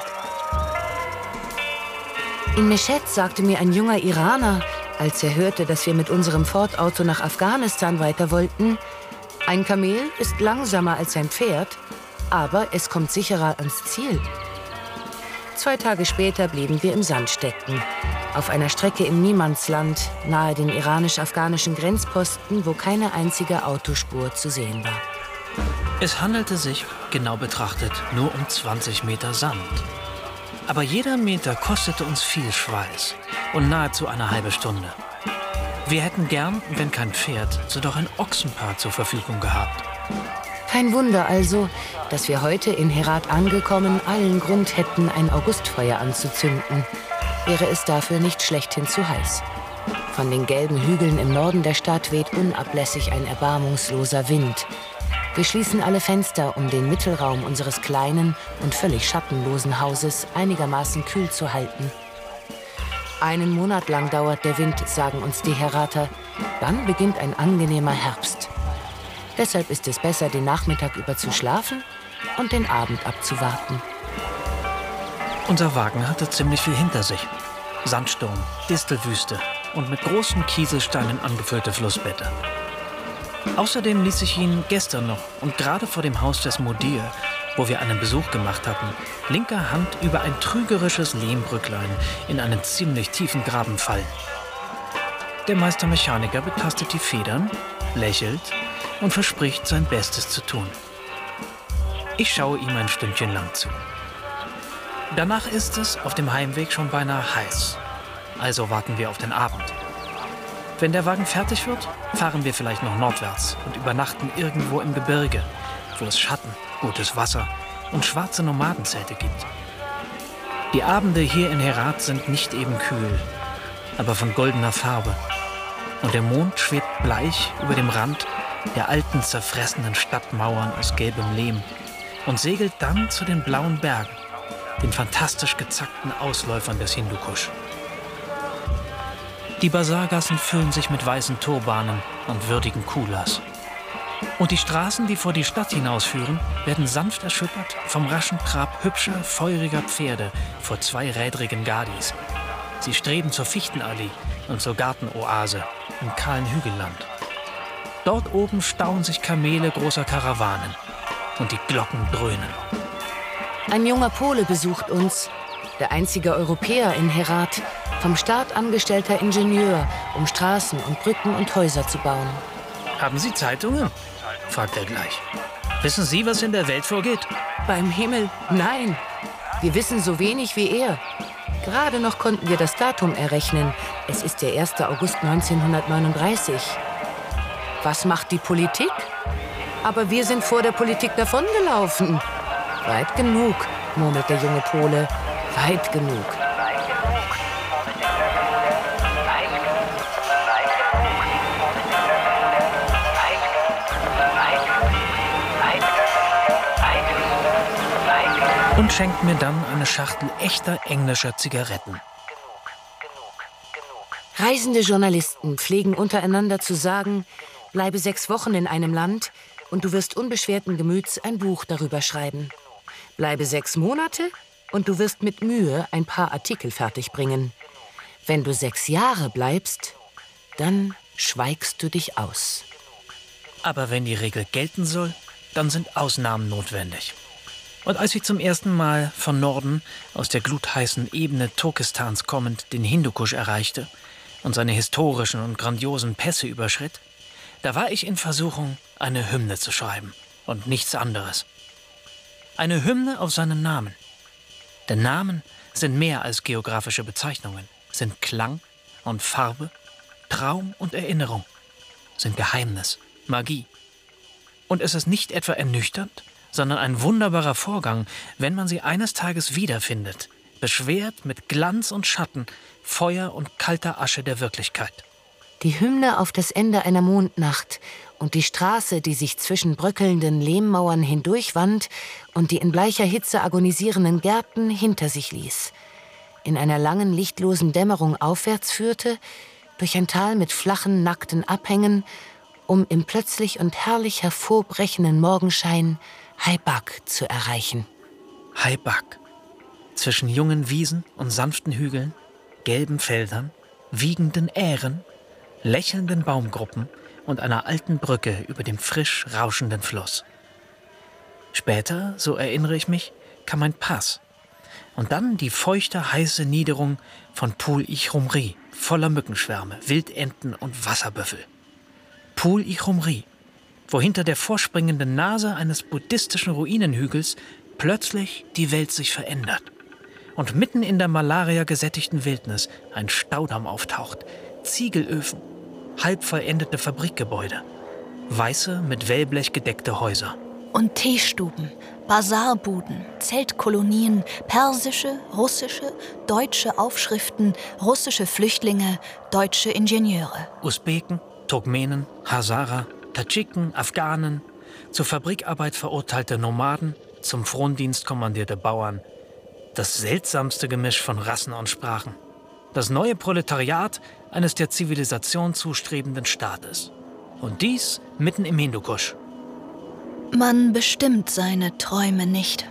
B: In Mesched sagte mir ein junger Iraner, als er hörte, dass wir mit unserem Ford-Auto nach Afghanistan weiter wollten: Ein Kamel ist langsamer als ein Pferd, aber es kommt sicherer ans Ziel. Zwei Tage später blieben wir im Sand stecken, auf einer Strecke im Niemandsland, nahe den iranisch-afghanischen Grenzposten, wo keine einzige Autospur zu sehen war.
D: Es handelte sich, genau betrachtet, nur um zwanzig Meter Sand. Aber jeder Meter kostete uns viel Schweiß und nahezu eine halbe Stunde. Wir hätten gern, wenn kein Pferd, so doch ein Ochsenpaar zur Verfügung gehabt.
B: Kein Wunder also, dass wir heute in Herat angekommen allen Grund hätten, ein Augustfeuer anzuzünden. Wäre es dafür nicht schlechthin zu heiß. Von den gelben Hügeln im Norden der Stadt weht unablässig ein erbarmungsloser Wind. Wir schließen alle Fenster, um den Mittelraum unseres kleinen und völlig schattenlosen Hauses einigermaßen kühl zu halten. Einen Monat lang dauert der Wind, sagen uns die Herater. Dann beginnt ein angenehmer Herbst. Deshalb ist es besser, den Nachmittag über zu schlafen und den Abend abzuwarten.
D: Unser Wagen hatte ziemlich viel hinter sich. Sandsturm, Distelwüste und mit großen Kieselsteinen angefüllte Flussbette. Außerdem ließ ich ihn gestern noch und gerade vor dem Haus des Mudir, wo wir einen Besuch gemacht hatten, linker Hand über ein trügerisches Lehmbrücklein in einen ziemlich tiefen Graben fallen. Der Meistermechaniker betastet die Federn, lächelt und verspricht, sein Bestes zu tun. Ich schaue ihm ein Stündchen lang zu. Danach ist es auf dem Heimweg schon beinahe heiß. Also warten wir auf den Abend. Wenn der Wagen fertig wird, fahren wir vielleicht noch nordwärts und übernachten irgendwo im Gebirge, wo es Schatten, gutes Wasser und schwarze Nomadenzelte gibt. Die Abende hier in Herat sind nicht eben kühl, aber von goldener Farbe. Und der Mond schwebt bleich über dem Rand der alten, zerfressenen Stadtmauern aus gelbem Lehm und segelt dann zu den blauen Bergen, den fantastisch gezackten Ausläufern des Hindukusch. Die Basargassen füllen sich mit weißen Turbanen und würdigen Kulas. Und die Straßen, die vor die Stadt hinausführen, werden sanft erschüttert vom raschen Trab hübscher, feuriger Pferde vor zweirädrigen Gadis. Sie streben zur Fichtenallee und zur Gartenoase im kahlen Hügelland. Dort oben stauen sich Kamele großer Karawanen und die Glocken dröhnen.
B: Ein junger Pole besucht uns, der einzige Europäer in Herat, vom Staat angestellter Ingenieur, um Straßen und Brücken und Häuser zu bauen.
D: Haben Sie Zeitungen? Fragt er gleich. Wissen Sie, was in der Welt vorgeht?
B: Beim Himmel, nein. Wir wissen so wenig wie er. Gerade noch konnten wir das Datum errechnen. Es ist der erste August neunzehnhundertneununddreißig. Was macht die Politik? Aber wir sind vor der Politik davongelaufen. Weit genug, murmelt der junge Pole. Weit genug.
D: Und schenkt mir dann eine Schachtel echter englischer Zigaretten.
B: Reisende Journalisten pflegen untereinander zu sagen, bleibe sechs Wochen in einem Land und du wirst unbeschwerten Gemüts ein Buch darüber schreiben. Bleibe sechs Monate und du wirst mit Mühe ein paar Artikel fertigbringen. Wenn du sechs Jahre bleibst, dann schweigst du dich aus.
D: Aber wenn die Regel gelten soll, dann sind Ausnahmen notwendig. Und als ich zum ersten Mal von Norden, aus der glutheißen Ebene Turkestans kommend, den Hindukusch erreichte und seine historischen und grandiosen Pässe überschritt, da war ich in Versuchung, eine Hymne zu schreiben und nichts anderes. Eine Hymne auf seinen Namen. Denn Namen sind mehr als geografische Bezeichnungen, sind Klang und Farbe, Traum und Erinnerung, sind Geheimnis, Magie. Und es ist nicht etwa ernüchternd, sondern ein wunderbarer Vorgang, wenn man sie eines Tages wiederfindet, beschwert mit Glanz und Schatten, Feuer und kalter Asche der Wirklichkeit.
B: Die Hymne auf das Ende einer Mondnacht und die Straße, die sich zwischen bröckelnden Lehmmauern hindurchwand und die in bleicher Hitze agonisierenden Gärten hinter sich ließ. In einer langen, lichtlosen Dämmerung aufwärts führte, durch ein Tal mit flachen, nackten Abhängen, um im plötzlich und herrlich hervorbrechenden Morgenschein Haibak zu erreichen.
D: Haibak. Zwischen jungen Wiesen und sanften Hügeln, gelben Feldern, wiegenden Ähren, lächelnden Baumgruppen und einer alten Brücke über dem frisch rauschenden Fluss. Später, so erinnere ich mich, kam ein Pass. Und dann die feuchte, heiße Niederung von Pul-i-Chumri, voller Mückenschwärme, Wildenten und Wasserbüffel. Pul-i-Chumri, wo hinter der vorspringenden Nase eines buddhistischen Ruinenhügels plötzlich die Welt sich verändert und mitten in der Malaria gesättigten Wildnis ein Staudamm auftaucht, Ziegelöfen, halb vollendete Fabrikgebäude, weiße, mit Wellblech gedeckte Häuser.
C: Und Teestuben, Basarbuden, Zeltkolonien, persische, russische, deutsche Aufschriften, russische Flüchtlinge, deutsche Ingenieure.
D: Usbeken, Turkmenen, Hazara, Tadschiken, Afghanen, zur Fabrikarbeit verurteilte Nomaden, zum Frondienst kommandierte Bauern. Das seltsamste Gemisch von Rassen und Sprachen. Das neue Proletariat eines der Zivilisation zustrebenden Staates. Und dies mitten im Hindukusch.
C: Man bestimmt seine Träume nicht.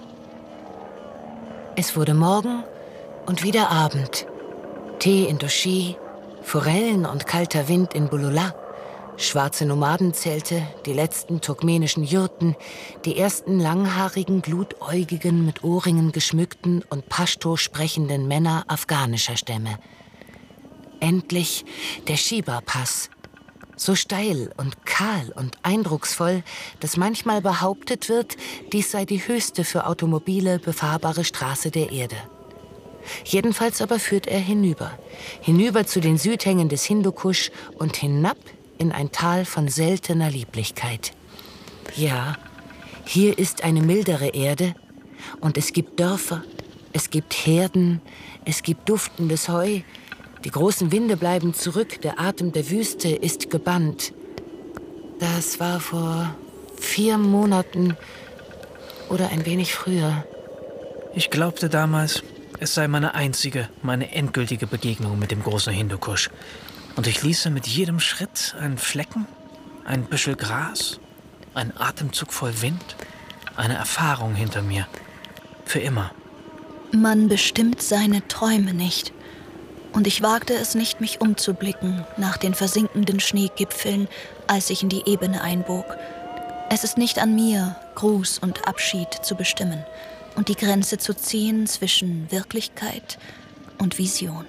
B: Es wurde Morgen und wieder Abend. Tee in Doshi, Forellen und kalter Wind in Bulula, schwarze Nomadenzelte, die letzten turkmenischen Jurten, die ersten langhaarigen, glutäugigen, mit Ohrringen geschmückten und Pashto sprechenden Männer afghanischer Stämme. Endlich der Shiba-Pass. So steil und kahl und eindrucksvoll, dass manchmal behauptet wird, dies sei die höchste für Automobile befahrbare Straße der Erde. Jedenfalls aber führt er hinüber, hinüber zu den Südhängen des Hindukusch und hinab in ein Tal von seltener Lieblichkeit. Ja, hier ist eine mildere Erde und es gibt Dörfer, es gibt Herden, es gibt duftendes Heu. Die großen Winde bleiben zurück, der Atem der Wüste ist gebannt. Das war vor vier Monaten oder ein wenig früher.
D: Ich glaubte damals, es sei meine einzige, meine endgültige Begegnung mit dem großen Hindukusch. Und ich ließe mit jedem Schritt einen Flecken, ein Büschel Gras, einen Atemzug voll Wind, eine Erfahrung hinter mir. Für immer.
C: Man bestimmt seine Träume nicht. Und ich wagte es nicht, mich umzublicken nach den versinkenden Schneegipfeln, als ich in die Ebene einbog. Es ist nicht an mir, Gruß und Abschied zu bestimmen und die Grenze zu ziehen zwischen Wirklichkeit und Vision.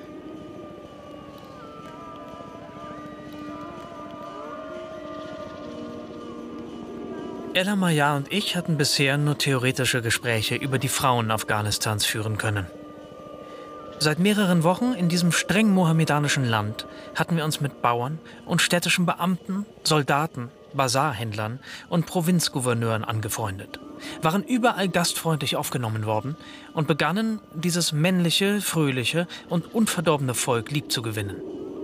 D: Ella Maya und ich hatten bisher nur theoretische Gespräche über die Frauen Afghanistans führen können. Seit mehreren Wochen in diesem streng mohammedanischen Land hatten wir uns mit Bauern und städtischen Beamten, Soldaten, Basarhändlern und Provinzgouverneuren angefreundet, waren überall gastfreundlich aufgenommen worden und begannen, dieses männliche, fröhliche und unverdorbene Volk liebzugewinnen.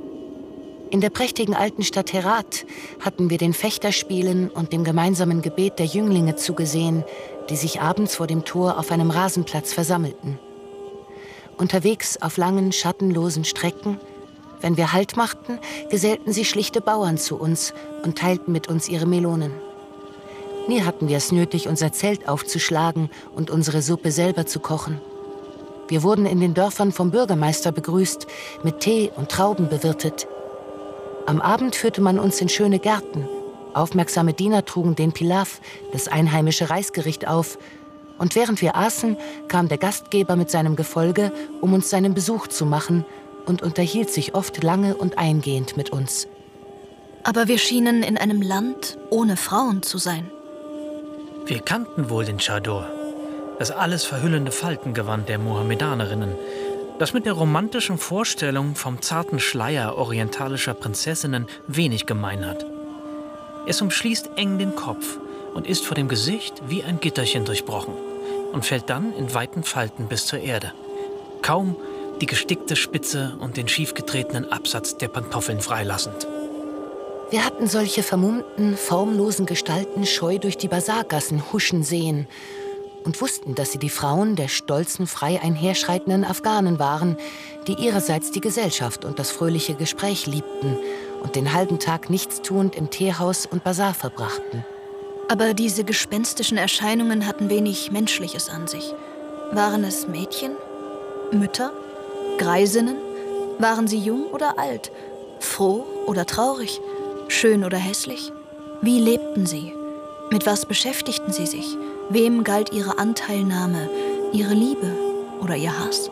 B: In der prächtigen alten Stadt Herat hatten wir den Fechterspielen und dem gemeinsamen Gebet der Jünglinge zugesehen, die sich abends vor dem Tor auf einem Rasenplatz versammelten. Unterwegs auf langen, schattenlosen Strecken, wenn wir Halt machten, gesellten sich schlichte Bauern zu uns und teilten mit uns ihre Melonen. Nie hatten wir es nötig, unser Zelt aufzuschlagen und unsere Suppe selber zu kochen. Wir wurden in den Dörfern vom Bürgermeister begrüßt, mit Tee und Trauben bewirtet. Am Abend führte man uns in schöne Gärten. Aufmerksame Diener trugen den Pilaf, das einheimische Reisgericht, auf. Und während wir aßen, kam der Gastgeber mit seinem Gefolge, um uns seinen Besuch zu machen, und unterhielt sich oft lange und eingehend mit uns.
C: Aber wir schienen in einem Land ohne Frauen zu sein.
D: Wir kannten wohl den Chador, das alles verhüllende Faltengewand der Mohammedanerinnen, das mit der romantischen Vorstellung vom zarten Schleier orientalischer Prinzessinnen wenig gemein hat. Es umschließt eng den Kopf und ist vor dem Gesicht wie ein Gitterchen durchbrochen und fällt dann in weiten Falten bis zur Erde. Kaum die gestickte Spitze und den schiefgetretenen Absatz der Pantoffeln freilassend.
B: Wir hatten solche vermummten, formlosen Gestalten scheu durch die Basargassen huschen sehen und wussten, dass sie die Frauen der stolzen, frei einherschreitenden Afghanen waren, die ihrerseits die Gesellschaft und das fröhliche Gespräch liebten und den halben Tag nichtstuend im Teehaus und Basar verbrachten.
C: Aber diese gespenstischen Erscheinungen hatten wenig Menschliches an sich. Waren es Mädchen? Mütter? Greisinnen? Waren sie jung oder alt? Froh oder traurig? Schön oder hässlich? Wie lebten sie? Mit was beschäftigten sie sich? Wem galt ihre Anteilnahme, ihre Liebe oder ihr Hass?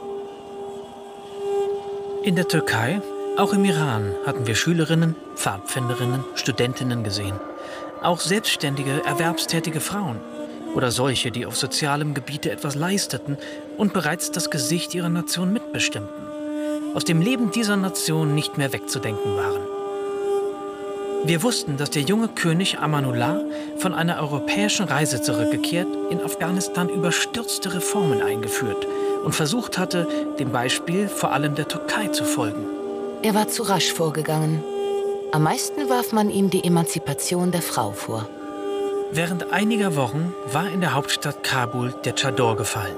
D: In der Türkei, auch im Iran, hatten wir Schülerinnen, Pfadfinderinnen, Studentinnen gesehen. Auch selbstständige, erwerbstätige Frauen oder solche, die auf sozialem Gebiete etwas leisteten und bereits das Gesicht ihrer Nation mitbestimmten, aus dem Leben dieser Nation nicht mehr wegzudenken waren. Wir wussten, dass der junge König Amanullah von einer europäischen Reise zurückgekehrt in Afghanistan überstürzte Reformen eingeführt und versucht hatte, dem Beispiel vor allem der Türkei zu folgen.
B: Er war zu rasch vorgegangen. Am meisten warf man ihm die Emanzipation der Frau vor.
D: Während einiger Wochen war in der Hauptstadt Kabul der Chador gefallen.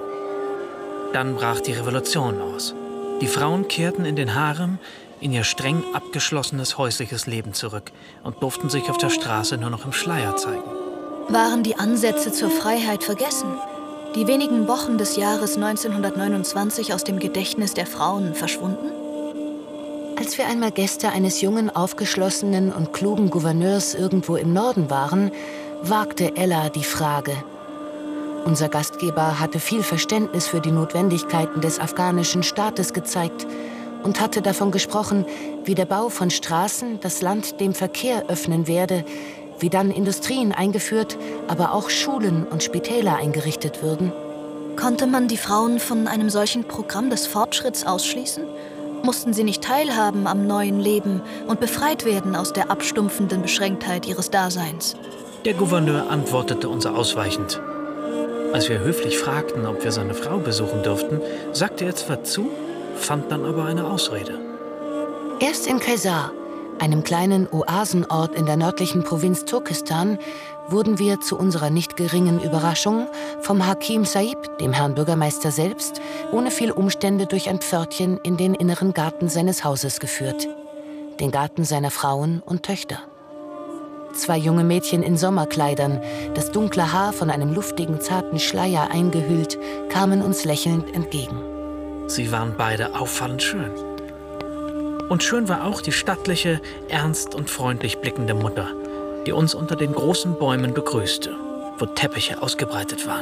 D: Dann brach die Revolution aus. Die Frauen kehrten in den Harem, in ihr streng abgeschlossenes häusliches Leben zurück und durften sich auf der Straße nur noch im Schleier zeigen.
C: Waren die Ansätze zur Freiheit vergessen? Die wenigen Wochen des Jahres neunzehnhundertneunundzwanzig aus dem Gedächtnis der Frauen verschwunden?
B: Als wir einmal Gäste eines jungen, aufgeschlossenen und klugen Gouverneurs irgendwo im Norden waren, wagte Ella die Frage. Unser Gastgeber hatte viel Verständnis für die Notwendigkeiten des afghanischen Staates gezeigt und hatte davon gesprochen, wie der Bau von Straßen das Land dem Verkehr öffnen werde, wie dann Industrien eingeführt, aber auch Schulen und Spitäler eingerichtet würden.
C: Konnte man die Frauen von einem solchen Programm des Fortschritts ausschließen? Mussten sie nicht teilhaben am neuen Leben und befreit werden aus der abstumpfenden Beschränktheit ihres Daseins?
D: Der Gouverneur antwortete uns ausweichend. Als wir höflich fragten, ob wir seine Frau besuchen dürften, sagte er zwar zu, fand dann aber eine Ausrede.
B: Erst in Kaysar, einem kleinen Oasenort in der nördlichen Provinz Turkestan, wurden wir zu unserer nicht geringen Überraschung vom Hakim Saib, dem Herrn Bürgermeister selbst, ohne viel Umstände durch ein Pförtchen in den inneren Garten seines Hauses geführt. Den Garten seiner Frauen und Töchter. Zwei junge Mädchen in Sommerkleidern, das dunkle Haar von einem luftigen, zarten Schleier eingehüllt, kamen uns lächelnd entgegen.
D: Sie waren beide auffallend schön. Und schön war auch die stattliche, ernst und freundlich blickende Mutter, die uns unter den großen Bäumen begrüßte, wo Teppiche ausgebreitet waren.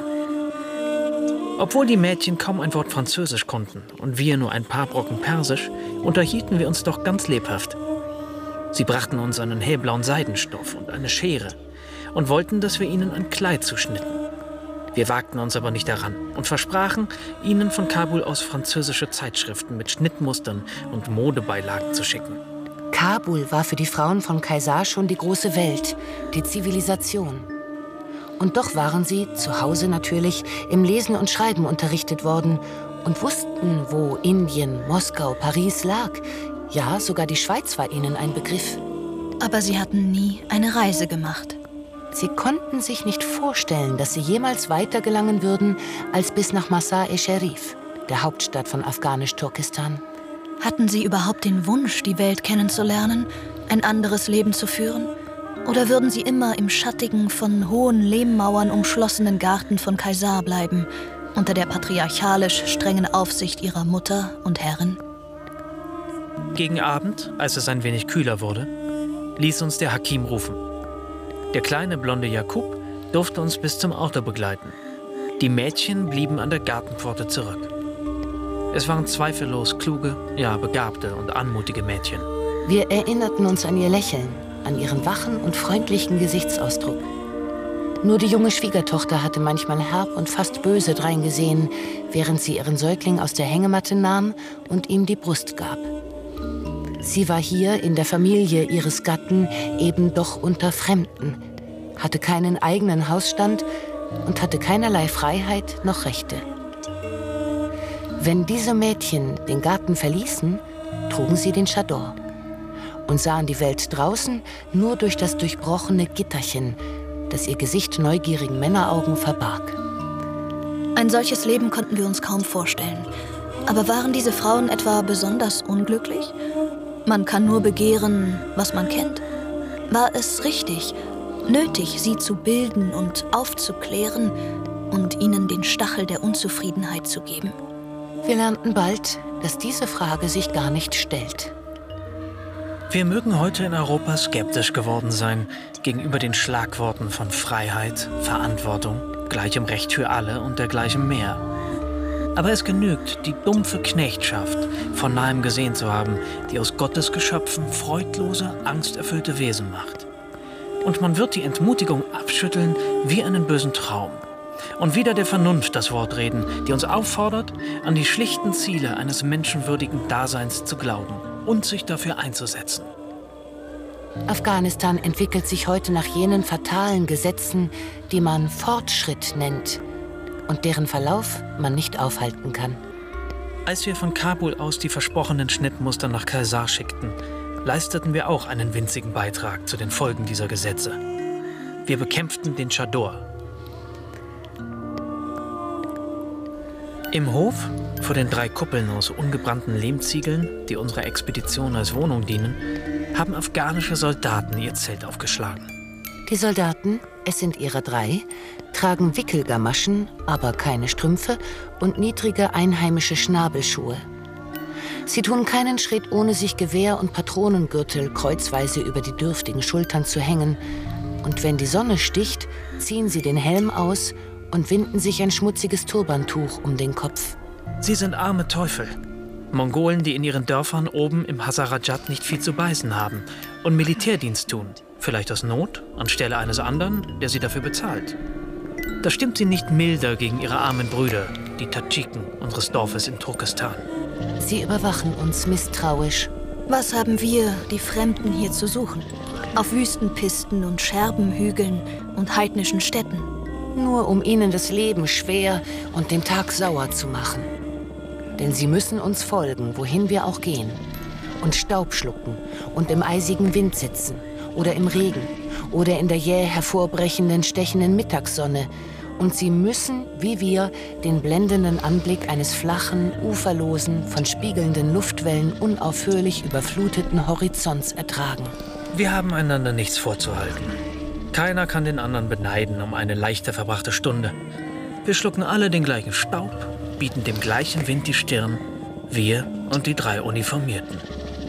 D: Obwohl die Mädchen kaum ein Wort Französisch konnten und wir nur ein paar Brocken Persisch, unterhielten wir uns doch ganz lebhaft. Sie brachten uns einen hellblauen Seidenstoff und eine Schere und wollten, dass wir ihnen ein Kleid zuschnitten. Wir wagten uns aber nicht daran und versprachen, ihnen von Kabul aus französische Zeitschriften mit Schnittmustern und Modebeilagen zu schicken.
B: Kabul war für die Frauen von Kaysar schon die große Welt, die Zivilisation. Und doch waren sie, zu Hause natürlich, im Lesen und Schreiben unterrichtet worden und wussten, wo Indien, Moskau, Paris lag. Ja, sogar die Schweiz war ihnen ein Begriff.
C: Aber sie hatten nie eine Reise gemacht.
B: Sie konnten sich nicht vorstellen, dass sie jemals weiter gelangen würden als bis nach Mazar-e-Sharif, der Hauptstadt von Afghanisch-Turkestan.
C: Hatten sie überhaupt den Wunsch, die Welt kennenzulernen, ein anderes Leben zu führen? Oder würden sie immer im schattigen, von hohen Lehmmauern umschlossenen Garten von Kaysar bleiben, unter der patriarchalisch strengen Aufsicht ihrer Mutter und Herrin?
D: Gegen Abend, als es ein wenig kühler wurde, ließ uns der Hakim rufen. Der kleine blonde Jakub durfte uns bis zum Auto begleiten. Die Mädchen blieben an der Gartenpforte zurück. Es waren zweifellos kluge, ja begabte und anmutige Mädchen.
B: Wir erinnerten uns an ihr Lächeln, an ihren wachen und freundlichen Gesichtsausdruck. Nur die junge Schwiegertochter hatte manchmal herb und fast böse dreingesehen, während sie ihren Säugling aus der Hängematte nahm und ihm die Brust gab. Sie war hier in der Familie ihres Gatten eben doch unter Fremden, hatte keinen eigenen Hausstand und hatte keinerlei Freiheit noch Rechte. Wenn diese Mädchen den Garten verließen, trugen sie den Chador und sahen die Welt draußen nur durch das durchbrochene Gitterchen, das ihr Gesicht neugierigen Männeraugen verbarg.
C: Ein solches Leben konnten wir uns kaum vorstellen. Aber waren diese Frauen etwa besonders unglücklich? Man kann nur begehren, was man kennt. War es richtig, nötig, sie zu bilden und aufzuklären und ihnen den Stachel der Unzufriedenheit zu geben?
B: Wir lernten bald, dass diese Frage sich gar nicht stellt.
D: Wir mögen heute in Europa skeptisch geworden sein gegenüber den Schlagworten von Freiheit, Verantwortung, gleichem Recht für alle und dergleichen mehr. Aber es genügt, die dumpfe Knechtschaft von nahem gesehen zu haben, die aus Gottes Geschöpfen freudlose, angsterfüllte Wesen macht. Und man wird die Entmutigung abschütteln wie einen bösen Traum. Und wieder der Vernunft das Wort reden, die uns auffordert, an die schlichten Ziele eines menschenwürdigen Daseins zu glauben und sich dafür einzusetzen.
B: Afghanistan entwickelt sich heute nach jenen fatalen Gesetzen, die man Fortschritt nennt und deren Verlauf man nicht aufhalten kann.
D: Als wir von Kabul aus die versprochenen Schnittmuster nach Kaisar schickten, leisteten wir auch einen winzigen Beitrag zu den Folgen dieser Gesetze. Wir bekämpften den Chador. Im Hof, vor den drei Kuppeln aus ungebrannten Lehmziegeln, die unserer Expedition als Wohnung dienen, haben afghanische Soldaten ihr Zelt aufgeschlagen.
B: Die Soldaten, es sind ihrer drei, tragen Wickelgamaschen, aber keine Strümpfe und niedrige einheimische Schnabelschuhe. Sie tun keinen Schritt, ohne sich Gewehr und Patronengürtel kreuzweise über die dürftigen Schultern zu hängen. Und wenn die Sonne sticht, ziehen sie den Helm aus und winden sich ein schmutziges Turbantuch um den Kopf.
D: Sie sind arme Teufel. Mongolen, die in ihren Dörfern oben im Hazarajat nicht viel zu beißen haben und Militärdienst tun. Vielleicht aus Not, anstelle eines anderen, der sie dafür bezahlt. Das stimmt sie nicht milder gegen ihre armen Brüder, die Tadschiken unseres Dorfes in Turkestan.
B: Sie überwachen uns misstrauisch.
C: Was haben wir, die Fremden, hier zu suchen? Auf Wüstenpisten und Scherbenhügeln und heidnischen Städten.
B: Nur um ihnen das Leben schwer und den Tag sauer zu machen. Denn sie müssen uns folgen, wohin wir auch gehen. Und Staub schlucken und im eisigen Wind sitzen. Oder im Regen. Oder in der jäh hervorbrechenden, stechenden Mittagssonne. Und sie müssen, wie wir, den blendenden Anblick eines flachen, uferlosen, von spiegelnden Luftwellen unaufhörlich überfluteten Horizonts ertragen.
D: Wir haben einander nichts vorzuhalten. Keiner kann den anderen beneiden um eine leichter verbrachte Stunde. Wir schlucken alle den gleichen Staub, bieten dem gleichen Wind die Stirn, wir und die drei Uniformierten.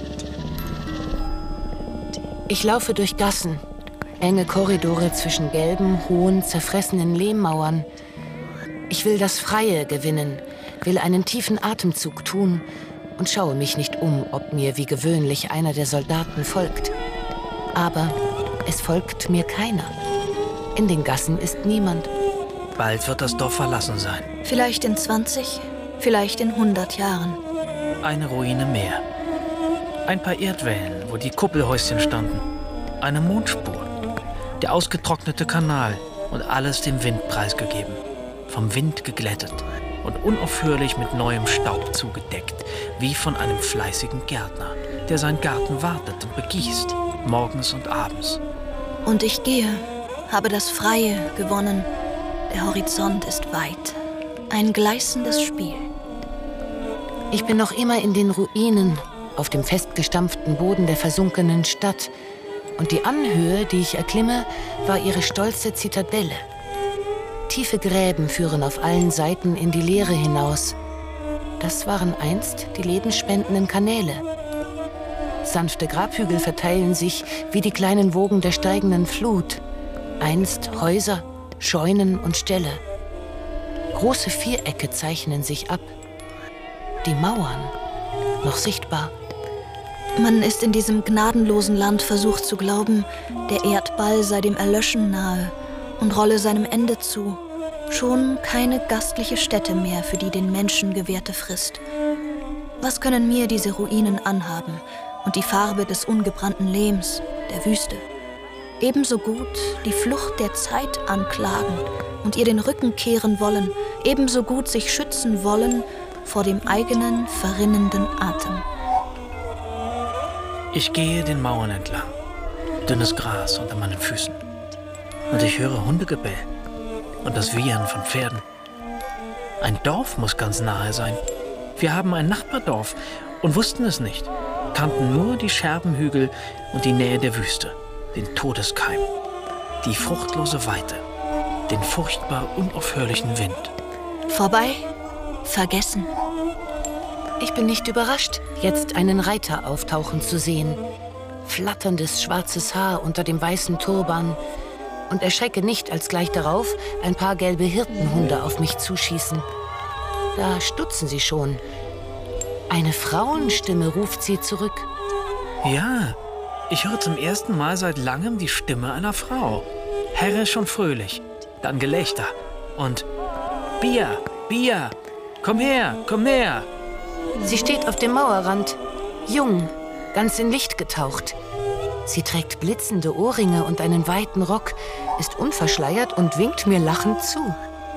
B: Ich laufe durch Gassen, enge Korridore zwischen gelben, hohen, zerfressenen Lehmmauern. Ich will das Freie gewinnen, will einen tiefen Atemzug tun und schaue mich nicht um, ob mir wie gewöhnlich einer der Soldaten folgt. Aber es folgt mir keiner. In den Gassen ist niemand.
D: Bald wird das Dorf verlassen sein.
C: Vielleicht in zwanzig, vielleicht in hundert Jahren.
D: Eine Ruine mehr. Ein paar Erdwellen, wo die Kuppelhäuschen standen. Eine Mondspur. Der ausgetrocknete Kanal und alles dem Wind preisgegeben. Vom Wind geglättet und unaufhörlich mit neuem Staub zugedeckt, wie von einem fleißigen Gärtner, der seinen Garten wartet und begießt, morgens und abends.
C: Und ich gehe, habe das Freie gewonnen. Der Horizont ist weit. Ein gleißendes Spiel.
B: Ich bin noch immer in den Ruinen, auf dem festgestampften Boden der versunkenen Stadt. Und die Anhöhe, die ich erklimme, war ihre stolze Zitadelle. Tiefe Gräben führen auf allen Seiten in die Leere hinaus. Das waren einst die lebensspendenden Kanäle. Sanfte Grabhügel verteilen sich wie die kleinen Wogen der steigenden Flut. Einst Häuser, Scheunen und Ställe. Große Vierecke zeichnen sich ab. Die Mauern, noch sichtbar.
C: Man ist in diesem gnadenlosen Land versucht zu glauben, der Erdball sei dem Erlöschen nahe und rolle seinem Ende zu. Schon keine gastliche Stätte mehr für die den Menschen gewährte Frist. Was können mir diese Ruinen anhaben und die Farbe des ungebrannten Lehms, der Wüste? Ebenso gut die Flucht der Zeit anklagen und ihr den Rücken kehren wollen, ebenso gut sich schützen wollen vor dem eigenen verrinnenden Atem.
D: Ich gehe den Mauern entlang, dünnes Gras unter meinen Füßen. Und ich höre Hundegebell und das Wiehern von Pferden. Ein Dorf muss ganz nahe sein. Wir haben ein Nachbardorf und wussten es nicht, kannten nur die Scherbenhügel und die Nähe der Wüste, den Todeskeim, die fruchtlose Weite, den furchtbar unaufhörlichen Wind.
C: Vorbei, vergessen.
B: Ich bin nicht überrascht, jetzt einen Reiter auftauchen zu sehen. Flatterndes schwarzes Haar unter dem weißen Turban. Und erschrecke nicht, als gleich darauf ein paar gelbe Hirtenhunde auf mich zuschießen. Da stutzen sie schon. Eine Frauenstimme ruft sie zurück.
D: Ja, ich höre zum ersten Mal seit langem die Stimme einer Frau. Herrisch und fröhlich, dann Gelächter und Bia, Bia, komm her, komm näher.
B: Sie steht auf dem Mauerrand, jung, ganz in Licht getaucht. Sie trägt blitzende Ohrringe und einen weiten Rock, ist unverschleiert und winkt mir lachend zu.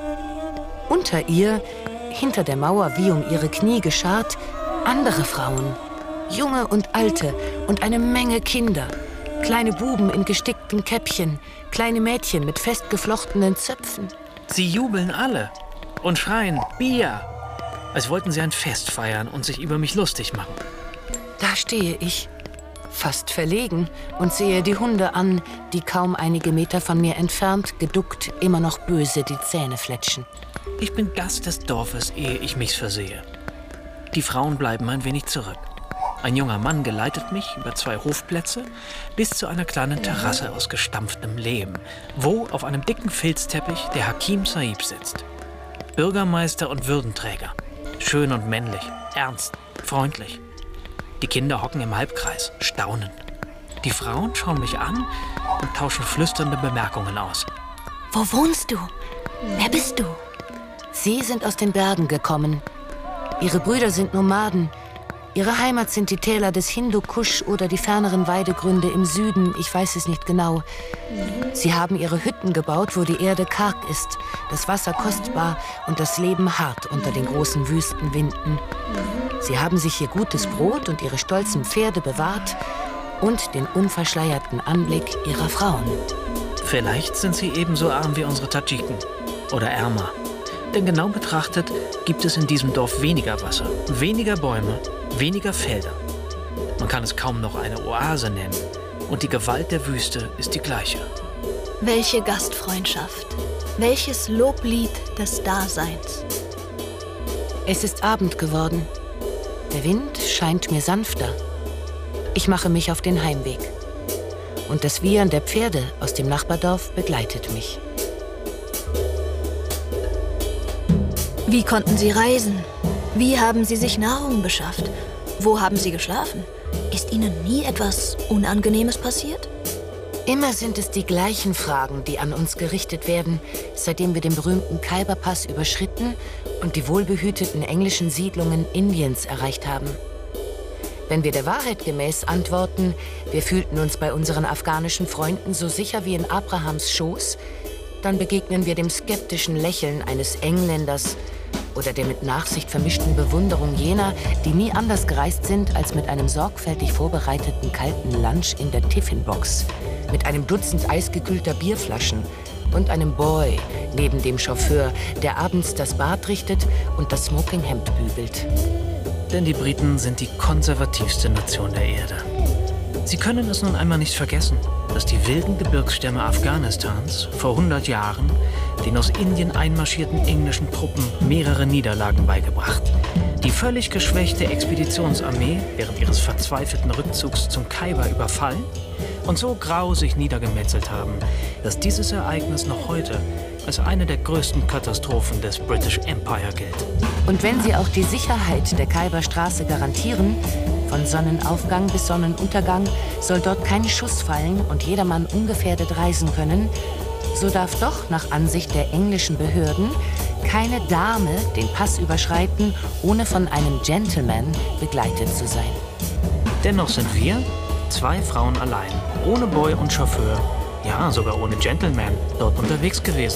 B: Unter ihr, hinter der Mauer wie um ihre Knie geschart, andere Frauen, junge und alte und eine Menge Kinder. Kleine Buben in gestickten Käppchen, kleine Mädchen mit festgeflochtenen Zöpfen.
D: Sie jubeln alle und schreien Bier, als wollten sie ein Fest feiern und sich über mich lustig machen.
B: Da stehe ich, fast verlegen, und sehe die Hunde an, die kaum einige Meter von mir entfernt, geduckt, immer noch böse die Zähne fletschen.
D: Ich bin Gast des Dorfes, ehe ich mich versehe. Die Frauen bleiben ein wenig zurück. Ein junger Mann geleitet mich über zwei Hofplätze bis zu einer kleinen Terrasse aus gestampftem Lehm, wo auf einem dicken Filzteppich der Hakim Sahib sitzt. Bürgermeister und Würdenträger. Schön und männlich, ernst, freundlich. Die Kinder hocken im Halbkreis, staunend. Die Frauen schauen mich an und tauschen flüsternde Bemerkungen aus.
C: Wo wohnst du? Wer bist du?
B: Sie sind aus den Bergen gekommen. Ihre Brüder sind Nomaden. Ihre Heimat sind die Täler des Hindukusch oder die ferneren Weidegründe im Süden, ich weiß es nicht genau. Sie haben ihre Hütten gebaut, wo die Erde karg ist, das Wasser kostbar und das Leben hart unter den großen Wüstenwinden. Sie haben sich hier gutes Brot und ihre stolzen Pferde bewahrt und den unverschleierten Anblick ihrer Frauen.
D: Vielleicht sind sie ebenso arm wie unsere Tadschiken oder ärmer. Denn genau betrachtet gibt es in diesem Dorf weniger Wasser, weniger Bäume, weniger Felder. Man kann es kaum noch eine Oase nennen. Und die Gewalt der Wüste ist die gleiche.
C: Welche Gastfreundschaft, welches Loblied des Daseins.
B: Es ist Abend geworden. Der Wind scheint mir sanfter. Ich mache mich auf den Heimweg. Und das Wiehern der Pferde aus dem Nachbardorf begleitet mich.
C: Wie konnten Sie reisen? Wie haben Sie sich Nahrung beschafft? Wo haben Sie geschlafen? Ist Ihnen nie etwas Unangenehmes passiert?
B: Immer sind es die gleichen Fragen, die an uns gerichtet werden, seitdem wir den berühmten Khyber-Pass überschritten und die wohlbehüteten englischen Siedlungen Indiens erreicht haben. Wenn wir der Wahrheit gemäß antworten, wir fühlten uns bei unseren afghanischen Freunden so sicher wie in Abrahams Schoß, dann begegnen wir dem skeptischen Lächeln eines Engländers oder der mit Nachsicht vermischten Bewunderung jener, die nie anders gereist sind als mit einem sorgfältig vorbereiteten kalten Lunch in der Tiffinbox, mit einem Dutzend eisgekühlter Bierflaschen und einem Boy neben dem Chauffeur, der abends das Bad richtet und das Smokinghemd bügelt.
D: Denn die Briten sind die konservativste Nation der Erde. Sie können es nun einmal nicht vergessen, dass die wilden Gebirgsstämme Afghanistans vor hundert Jahren den aus Indien einmarschierten englischen Truppen mehrere Niederlagen beigebracht. Die völlig geschwächte Expeditionsarmee während ihres verzweifelten Rückzugs zum Khyber überfallen und so grausig niedergemetzelt haben, dass dieses Ereignis noch heute als eine der größten Katastrophen des British Empire gilt.
B: Und wenn sie auch die Sicherheit der Khyberstraße garantieren, von Sonnenaufgang bis Sonnenuntergang soll dort kein Schuss fallen und jedermann ungefährdet reisen können, so darf doch nach Ansicht der englischen Behörden keine Dame den Pass überschreiten, ohne von einem Gentleman begleitet zu sein.
D: Dennoch sind wir, zwei Frauen allein, ohne Boy und Chauffeur, ja sogar ohne Gentleman, dort unterwegs gewesen.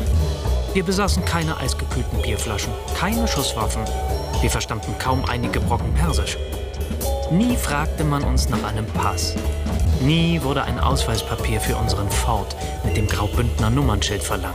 D: Wir besaßen keine eisgekühlten Bierflaschen, keine Schusswaffen. Wir verstanden kaum einige Brocken Persisch. Nie fragte man uns nach einem Pass. Nie wurde ein Ausweispapier für unseren Ford mit dem Graubündner Nummernschild verlangt.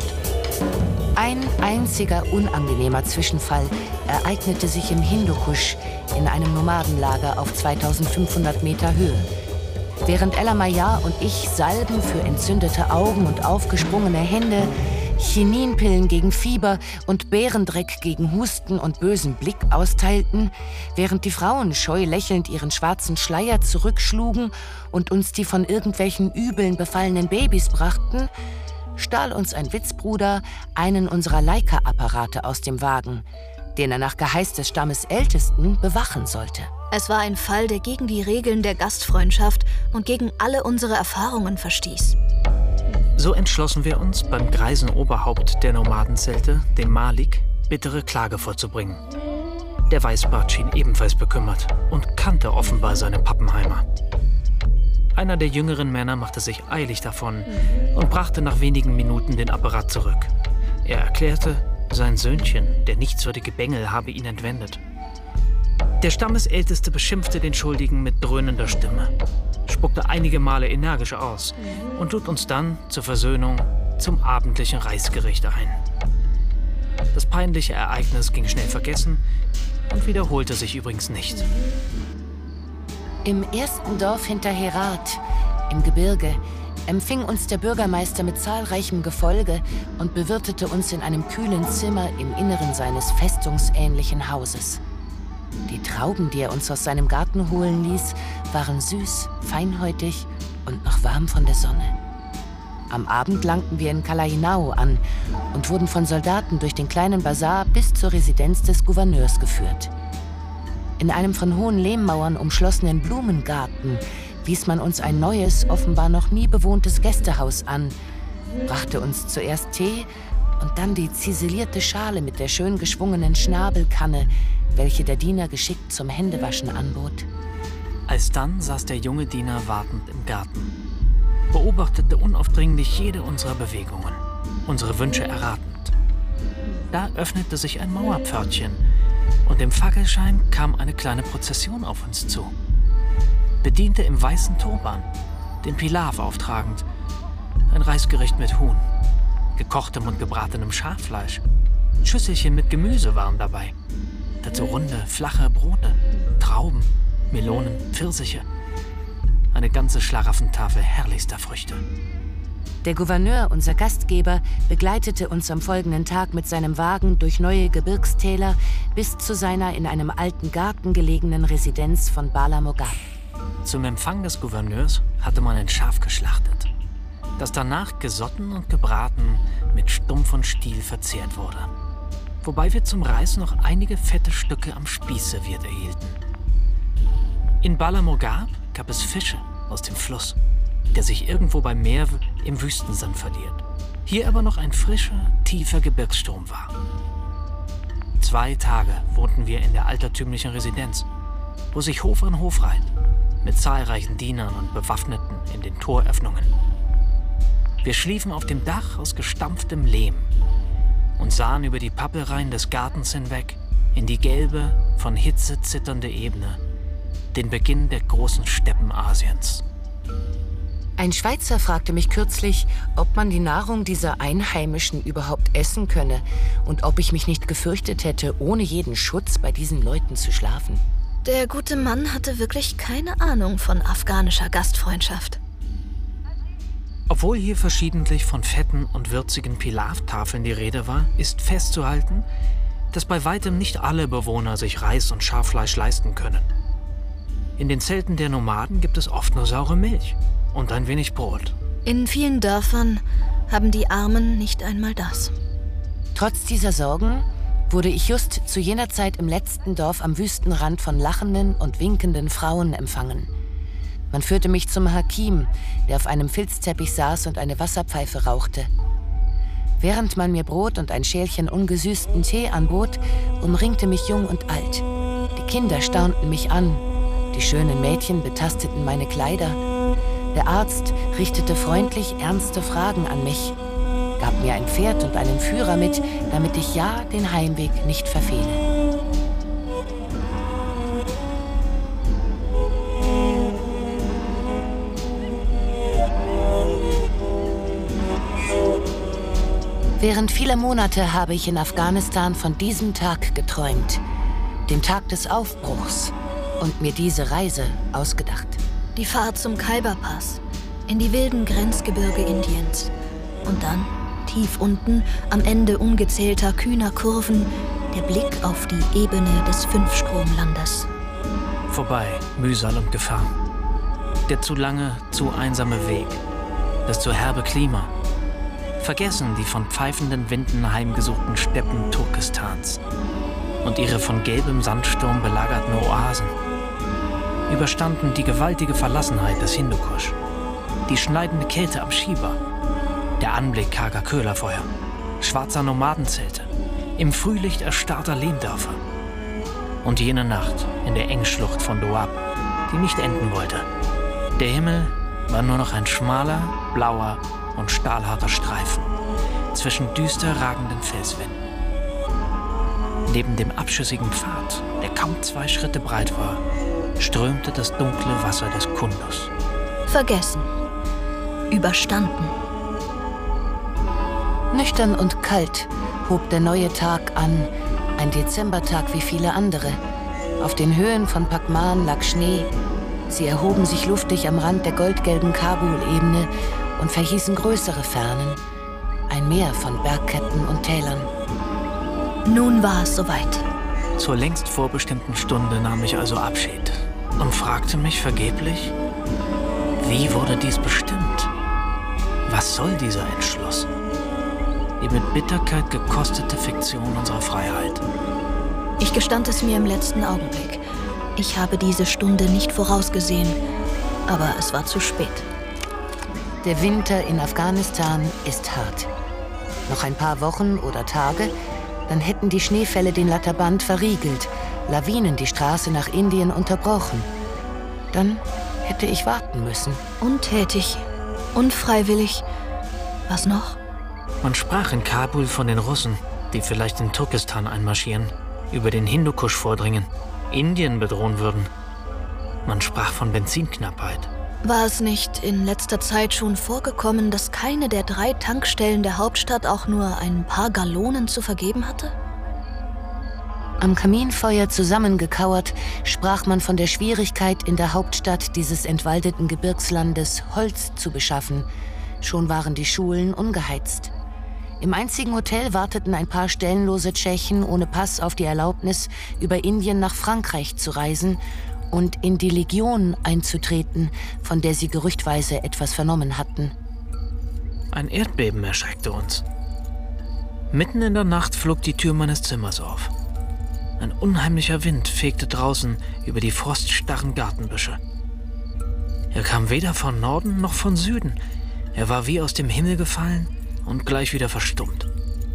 B: Ein einziger unangenehmer Zwischenfall ereignete sich im Hindukusch in einem Nomadenlager auf zweitausendfünfhundert Meter Höhe. Während Ella Mayar und ich Salben für entzündete Augen und aufgesprungene Hände, Chininpillen gegen Fieber und Bärendreck gegen Husten und bösen Blick austeilten, während die Frauen scheu lächelnd ihren schwarzen Schleier zurückschlugen und uns die von irgendwelchen Übeln befallenen Babys brachten, stahl uns ein Witzbruder einen unserer Leica-Apparate aus dem Wagen, den er nach Geheiß des Stammes Ältesten bewachen sollte.
C: Es war ein Fall, der gegen die Regeln der Gastfreundschaft und gegen alle unsere Erfahrungen verstieß.
D: So entschlossen wir uns, beim greisen Oberhaupt der Nomadenzelte, dem Malik, bittere Klage vorzubringen. Der Weißbart schien ebenfalls bekümmert und kannte offenbar seine Pappenheimer. Einer der jüngeren Männer machte sich eilig davon und brachte nach wenigen Minuten den Apparat zurück. Er erklärte, sein Söhnchen, der nichtswürdige Bengel, habe ihn entwendet. Der Stammesälteste beschimpfte den Schuldigen mit dröhnender Stimme, spuckte einige Male energisch aus und lud uns dann zur Versöhnung zum abendlichen Reisgericht ein. Das peinliche Ereignis ging schnell vergessen und wiederholte sich übrigens nicht.
B: Im ersten Dorf hinter Herat, im Gebirge, empfing uns der Bürgermeister mit zahlreichem Gefolge und bewirtete uns in einem kühlen Zimmer im Inneren seines festungsähnlichen Hauses. Die Trauben, die er uns aus seinem Garten holen ließ, waren süß, feinhäutig und noch warm von der Sonne. Am Abend langten wir in Kalahinau an und wurden von Soldaten durch den kleinen Basar bis zur Residenz des Gouverneurs geführt. In einem von hohen Lehmmauern umschlossenen Blumengarten wies man uns ein neues, offenbar noch nie bewohntes Gästehaus an, brachte uns zuerst Tee und dann die ziselierte Schale mit der schön geschwungenen Schnabelkanne, welche der Diener geschickt zum Händewaschen anbot.
D: Alsdann saß der junge Diener wartend im Garten, beobachtete unaufdringlich jede unserer Bewegungen, unsere Wünsche erratend. Da öffnete sich ein Mauerpförtchen und im Fackelschein kam eine kleine Prozession auf uns zu. Bediente im weißen Turban, den Pilav auftragend, ein Reisgericht mit Huhn, gekochtem und gebratenem Schaffleisch, Schüsselchen mit Gemüse waren dabei, dazu runde, flache Brote, Trauben, Melonen, Pfirsiche, eine ganze Schlaraffentafel herrlichster Früchte.
B: Der Gouverneur, unser Gastgeber, begleitete uns am folgenden Tag mit seinem Wagen durch neue Gebirgstäler bis zu seiner in einem alten Garten gelegenen Residenz von Bala Mogab.
D: Zum Empfang des Gouverneurs hatte man ein Schaf geschlachtet, das danach gesotten und gebraten mit Stumpf und Stiel verzehrt wurde. Wobei wir zum Reis noch einige fette Stücke am Spieß serviert erhielten. In Bala Mogab gab es Fische aus dem Fluss, der sich irgendwo beim Meer im Wüstensand verliert. Hier aber noch ein frischer, tiefer Gebirgsstrom war. Zwei Tage wohnten wir in der altertümlichen Residenz, wo sich Hof an Hof reiht, mit zahlreichen Dienern und Bewaffneten in den Toröffnungen. Wir schliefen auf dem Dach aus gestampftem Lehm und sahen über die Pappelreihen des Gartens hinweg in die gelbe, von Hitze zitternde Ebene, den Beginn der großen Steppen Asiens.
B: Ein Schweizer fragte mich kürzlich, ob man die Nahrung dieser Einheimischen überhaupt essen könne und ob ich mich nicht gefürchtet hätte, ohne jeden Schutz bei diesen Leuten zu schlafen.
C: Der gute Mann hatte wirklich keine Ahnung von afghanischer Gastfreundschaft.
D: Obwohl hier verschiedentlich von fetten und würzigen Pilav-Tafeln die Rede war, ist festzuhalten, dass bei weitem nicht alle Bewohner sich Reis und Schaffleisch leisten können. In den Zelten der Nomaden gibt es oft nur saure Milch und ein wenig Brot.
C: In vielen Dörfern haben die Armen nicht einmal das.
B: Trotz dieser Sorgen wurde ich just zu jener Zeit im letzten Dorf am Wüstenrand von lachenden und winkenden Frauen empfangen. Man führte mich zum Hakim, der auf einem Filzteppich saß und eine Wasserpfeife rauchte. Während man mir Brot und ein Schälchen ungesüßten Tee anbot, umringte mich Jung und Alt. Die Kinder staunten mich an, die schönen Mädchen betasteten meine Kleider. Der Arzt richtete freundlich ernste Fragen an mich, gab mir ein Pferd und einen Führer mit, damit ich ja den Heimweg nicht verfehle. Während vieler Monate habe ich in Afghanistan von diesem Tag geträumt, dem Tag des Aufbruchs, und mir diese Reise ausgedacht.
C: Die Fahrt zum Khyber-Pass, in die wilden Grenzgebirge Indiens. Und dann, tief unten, am Ende ungezählter kühner Kurven, der Blick auf die Ebene des Fünfstromlandes.
D: Vorbei, Mühsal und Gefahr. Der zu lange, zu einsame Weg. Das zu herbe Klima. Vergessen die von pfeifenden Winden heimgesuchten Steppen Turkestans und ihre von gelbem Sandsturm belagerten Oasen. Überstanden die gewaltige Verlassenheit des Hindukusch, die schneidende Kälte am Shiba, der Anblick karger Köhlerfeuer, schwarzer Nomadenzelte, im Frühlicht erstarrter Lehmdörfer und jene Nacht in der Engschlucht von Doab, die nicht enden wollte. Der Himmel war nur noch ein schmaler, blauer und stahlharter Streifen zwischen düster ragenden Felswänden. Neben dem abschüssigen Pfad, der kaum zwei Schritte breit war, strömte das dunkle Wasser des Kundus.
C: Vergessen. Überstanden.
B: Nüchtern und kalt hob der neue Tag an, ein Dezembertag wie viele andere. Auf den Höhen von Pakman lag Schnee. Sie erhoben sich luftig am Rand der goldgelben Kabul-Ebene und verhießen größere Fernen. Ein Meer von Bergketten und Tälern.
C: Nun war es soweit.
D: Zur längst vorbestimmten Stunde nahm ich also Abschied und fragte mich vergeblich, wie wurde dies bestimmt? Was soll dieser Entschluss? Die mit Bitterkeit gekostete Fiktion unserer Freiheit.
C: Ich gestand es mir im letzten Augenblick. Ich habe diese Stunde nicht vorausgesehen, aber es war zu spät.
B: Der Winter in Afghanistan ist hart. Noch ein paar Wochen oder Tage, dann hätten die Schneefälle den Latterband verriegelt, Lawinen die Straße nach Indien unterbrochen. Dann hätte ich warten müssen.
C: Untätig, unfreiwillig. Was noch?
D: Man sprach in Kabul von den Russen, die vielleicht in Turkestan einmarschieren, über den Hindukusch vordringen, Indien bedrohen würden. Man sprach von Benzinknappheit.
C: War es nicht in letzter Zeit schon vorgekommen, dass keine der drei Tankstellen der Hauptstadt auch nur ein paar Gallonen zu vergeben hatte?
B: Am Kaminfeuer zusammengekauert sprach man von der Schwierigkeit, in der Hauptstadt dieses entwaldeten Gebirgslandes Holz zu beschaffen. Schon waren die Schulen ungeheizt. Im einzigen Hotel warteten ein paar stellenlose Tschechen ohne Pass auf die Erlaubnis, über Indien nach Frankreich zu reisen und in die Legion einzutreten, von der sie gerüchtweise etwas vernommen hatten.
D: Ein Erdbeben erschreckte uns. Mitten in der Nacht flog die Tür meines Zimmers auf. Ein unheimlicher Wind fegte draußen über die froststarren Gartenbüsche. Er kam weder von Norden noch von Süden. Er war wie aus dem Himmel gefallen und gleich wieder verstummt.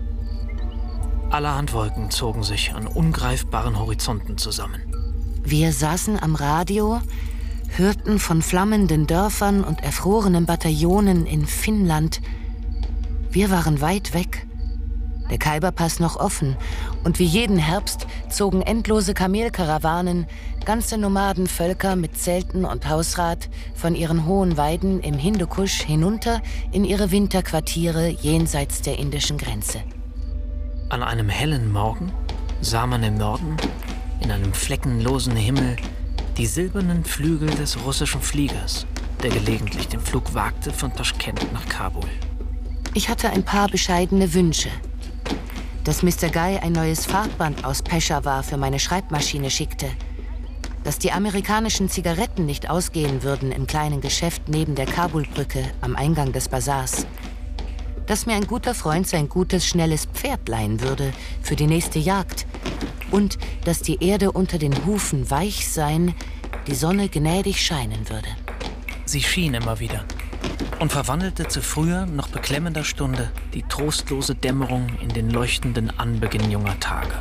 D: Allerhand Wolken zogen sich an ungreifbaren Horizonten zusammen.
B: Wir saßen am Radio, hörten von flammenden Dörfern und erfrorenen Bataillonen in Finnland. Wir waren weit weg. Der Khyberpass noch offen. Und wie jeden Herbst zogen endlose Kamelkarawanen, ganze Nomadenvölker mit Zelten und Hausrat von ihren hohen Weiden im Hindukusch hinunter in ihre Winterquartiere jenseits der indischen Grenze.
D: An einem hellen Morgen sah man im Norden, in einem fleckenlosen Himmel, die silbernen Flügel des russischen Fliegers, der gelegentlich den Flug wagte von Taschkent nach Kabul.
B: Ich hatte ein paar bescheidene Wünsche. Dass Mister Guy ein neues Farbband aus Peschawar für meine Schreibmaschine schickte. Dass die amerikanischen Zigaretten nicht ausgehen würden im kleinen Geschäft neben der Kabulbrücke am Eingang des Bazars. Dass mir ein guter Freund sein gutes, schnelles Pferd leihen würde für die nächste Jagd. Und dass die Erde unter den Hufen weich sein, die Sonne gnädig scheinen würde.
D: Sie schien immer wieder und verwandelte zu früher, noch beklemmender Stunde die trostlose Dämmerung in den leuchtenden Anbeginn junger Tage.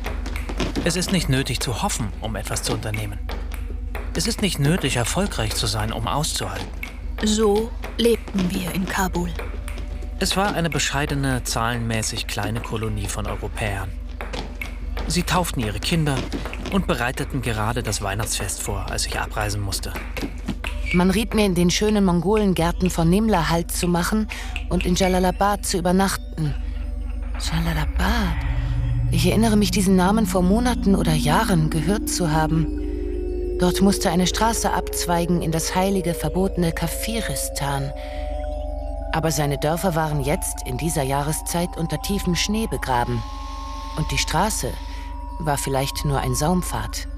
D: Es ist nicht nötig zu hoffen, um etwas zu unternehmen. Es ist nicht nötig, erfolgreich zu sein, um auszuhalten.
C: So lebten wir in Kabul.
D: Es war eine bescheidene, zahlenmäßig kleine Kolonie von Europäern. Sie tauften ihre Kinder und bereiteten gerade das Weihnachtsfest vor, als ich abreisen musste.
B: Man riet mir, in den schönen Mongolengärten von Nimla Halt zu machen und in Jalalabad zu übernachten. Jalalabad? Ich erinnere mich, diesen Namen vor Monaten oder Jahren gehört zu haben. Dort musste eine Straße abzweigen in das heilige, verbotene Kafiristan. Aber seine Dörfer waren jetzt, in dieser Jahreszeit, unter tiefem Schnee begraben. Und die Straße war vielleicht nur ein Saumpfad.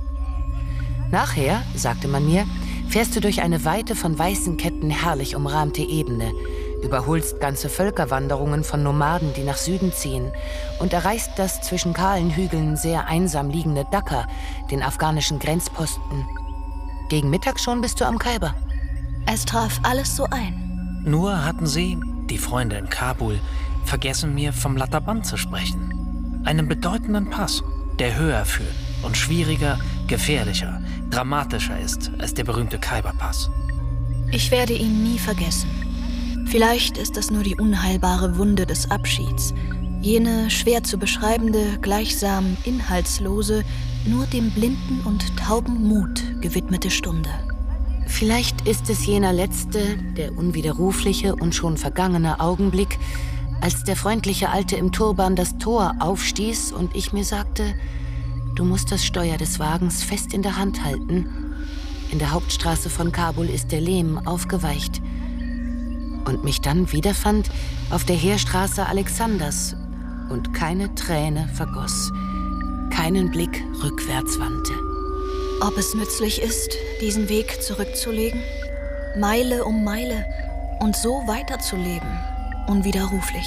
B: Nachher, sagte man mir, fährst du durch eine Weite von weißen Ketten herrlich umrahmte Ebene, überholst ganze Völkerwanderungen von Nomaden, die nach Süden ziehen, und erreichst das zwischen kahlen Hügeln sehr einsam liegende Dhaka, den afghanischen Grenzposten. Gegen Mittag schon bist du am Khyber.
C: Es traf alles so ein.
D: Nur hatten sie, die Freunde in Kabul, vergessen, mir vom Latterband zu sprechen. Einem bedeutenden Pass, der höher führt und schwieriger, gefährlicher, dramatischer ist als der berühmte Khyberpass.
C: Ich werde ihn nie vergessen. Vielleicht ist es nur die unheilbare Wunde des Abschieds, jene schwer zu beschreibende, gleichsam inhaltslose, nur dem blinden und tauben Mut gewidmete Stunde.
B: Vielleicht ist es jener letzte, der unwiderrufliche und schon vergangene Augenblick, als der freundliche Alte im Turban das Tor aufstieß und ich mir sagte, du musst das Steuer des Wagens fest in der Hand halten. In der Hauptstraße von Kabul ist der Lehm aufgeweicht. Und mich dann wiederfand auf der Heerstraße Alexanders und keine Träne vergoss, keinen Blick rückwärts wandte.
C: Ob es nützlich ist, diesen Weg zurückzulegen, Meile um Meile und so weiterzuleben, unwiderruflich.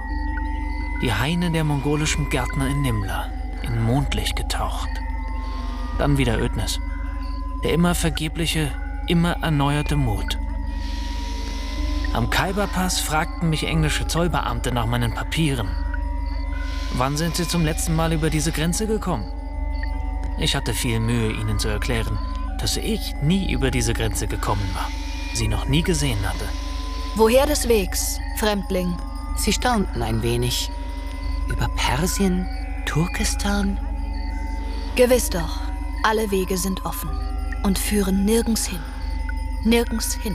D: Die Haine der mongolischen Gärtner in Nimla, in Mondlicht getaucht. Dann wieder Ödnis. Der immer vergebliche, immer erneuerte Mut. Am Khyber-Pass fragten mich englische Zollbeamte nach meinen Papieren. Wann sind Sie zum letzten Mal über diese Grenze gekommen? Ich hatte viel Mühe, ihnen zu erklären, dass ich nie über diese Grenze gekommen war, sie noch nie gesehen hatte.
C: Woher des Wegs, Fremdling?
B: Sie staunten ein wenig. Über Persien, Turkestan?
C: Gewiss doch, alle Wege sind offen und führen nirgends hin. Nirgends hin.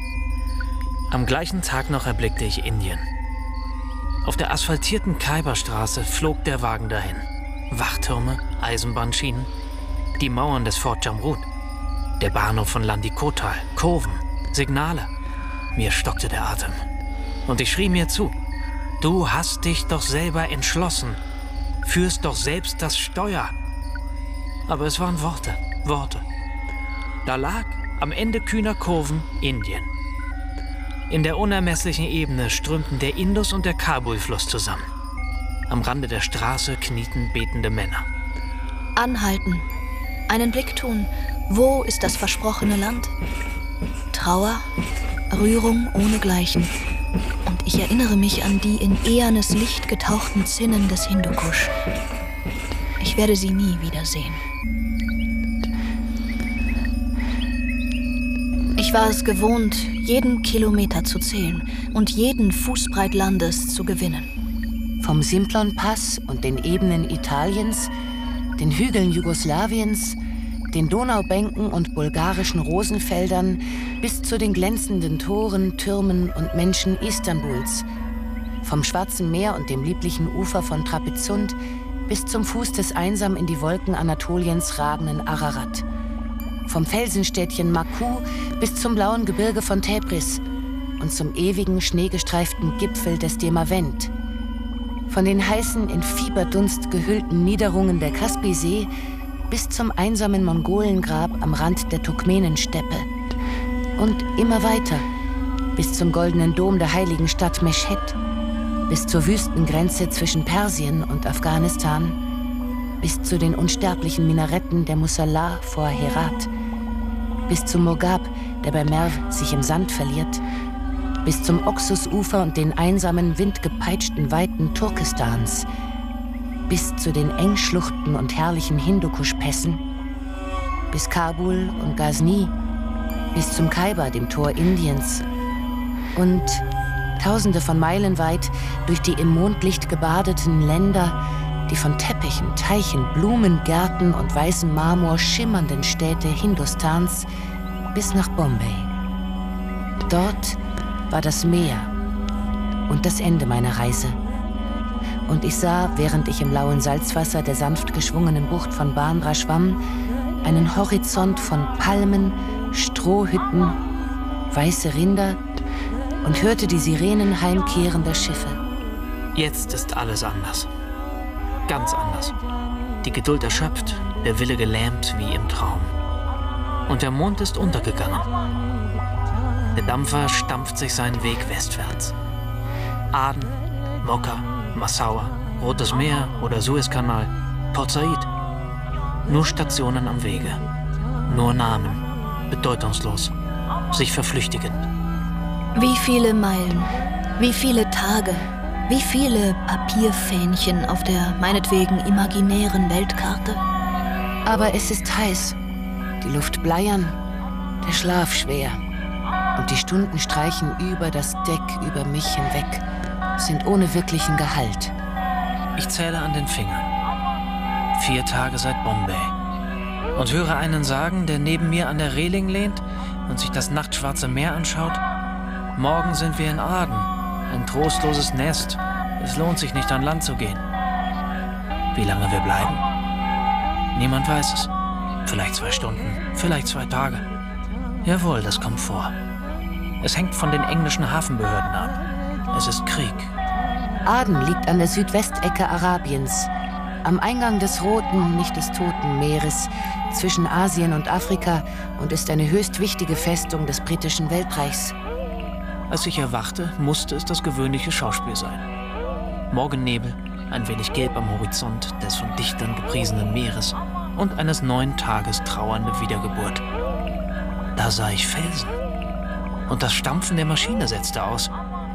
D: Am gleichen Tag noch erblickte ich Indien. Auf der asphaltierten Khyberstraße flog der Wagen dahin. Wachtürme, Eisenbahnschienen, die Mauern des Fort Jamrud, der Bahnhof von Landi Kotal, Kurven, Signale. Mir stockte der Atem. Und ich schrie mir zu, du hast dich doch selber entschlossen, führst doch selbst das Steuer. Aber es waren Worte, Worte. Da lag am Ende kühner Kurven Indien. In der unermesslichen Ebene strömten der Indus und der Kabul-Fluss zusammen. Am Rande der Straße knieten betende Männer.
C: Anhalten, einen Blick tun. Wo ist das versprochene Land? Trauer, Rührung ohnegleichen. Und ich erinnere mich an die in ehernes Licht getauchten Zinnen des Hindukusch. Ich werde sie nie wiedersehen. Ich war es gewohnt, jeden Kilometer zu zählen und jeden Fußbreit Landes zu gewinnen.
B: Vom Simplon-Pass und den Ebenen Italiens, den Hügeln Jugoslawiens, den Donaubänken und bulgarischen Rosenfeldern bis zu den glänzenden Toren, Türmen und Menschen Istanbuls. Vom Schwarzen Meer und dem lieblichen Ufer von Trapezunt bis zum Fuß des einsam in die Wolken Anatoliens ragenden Ararat. Vom Felsenstädtchen Maku bis zum blauen Gebirge von Tebris und zum ewigen schneegestreiften Gipfel des Demavend. Von den heißen, in Fieberdunst gehüllten Niederungen der Kaspisee bis zum einsamen Mongolengrab am Rand der Turkmenensteppe. Und immer weiter, bis zum goldenen Dom der heiligen Stadt Mesched, bis zur Wüstengrenze zwischen Persien und Afghanistan, bis zu den unsterblichen Minaretten der Musalla vor Herat, bis zum Murghab, der bei Merv sich im Sand verliert, bis zum Oxusufer und den einsamen, windgepeitschten Weiten Turkestans, bis zu den Engschluchten und herrlichen Hindukusch-Pässen, bis Kabul und Ghazni, bis zum Khyber, dem Tor Indiens, und tausende von Meilen weit durch die im Mondlicht gebadeten Länder, die von Teppichen, Teichen, Blumen, Gärten und weißem Marmor schimmernden Städte Hindustans bis nach Bombay. Dort war das Meer und das Ende meiner Reise. Und ich sah, während ich im lauen Salzwasser der sanft geschwungenen Bucht von Bandra schwamm, einen Horizont von Palmen, Strohhütten, weiße Rinder und hörte die Sirenen heimkehrender Schiffe.
D: Jetzt ist alles anders. Ganz anders. Die Geduld erschöpft, der Wille gelähmt wie im Traum. Und der Mond ist untergegangen. Der Dampfer stampft sich seinen Weg westwärts. Aden, Mokka, Massaua, Rotes Meer oder Suezkanal, Port Said. Nur Stationen am Wege. Nur Namen, bedeutungslos, sich verflüchtigend.
C: Wie viele Meilen, wie viele Tage, wie viele Papierfähnchen auf der meinetwegen imaginären Weltkarte?
B: Aber es ist heiß, die Luft bleiern, der Schlaf schwer. und die Stunden streichen über das Deck, über mich hinweg, sind ohne wirklichen Gehalt.
D: Ich zähle an den Fingern. Vier Tage seit Bombay. Und höre einen sagen, der neben mir an der Reling lehnt und sich das nachtschwarze Meer anschaut: Morgen sind wir in Aden. Ein trostloses Nest. Es lohnt sich nicht, an Land zu gehen. Wie lange wir bleiben? Niemand weiß es. Vielleicht zwei Stunden, vielleicht zwei Tage. Jawohl, das kommt vor. Es hängt von den englischen Hafenbehörden ab. Es ist Krieg.
B: Aden liegt an der Südwestecke Arabiens, am Eingang des Roten, nicht des Toten Meeres, zwischen Asien und Afrika und ist eine höchst wichtige Festung des britischen Weltreichs.
D: Als ich erwachte, musste es das gewöhnliche Schauspiel sein. Morgennebel, ein wenig Gelb am Horizont des von Dichtern gepriesenen Meeres und eines neuen Tages trauernde Wiedergeburt. Da sah ich Felsen und das Stampfen der Maschine setzte aus.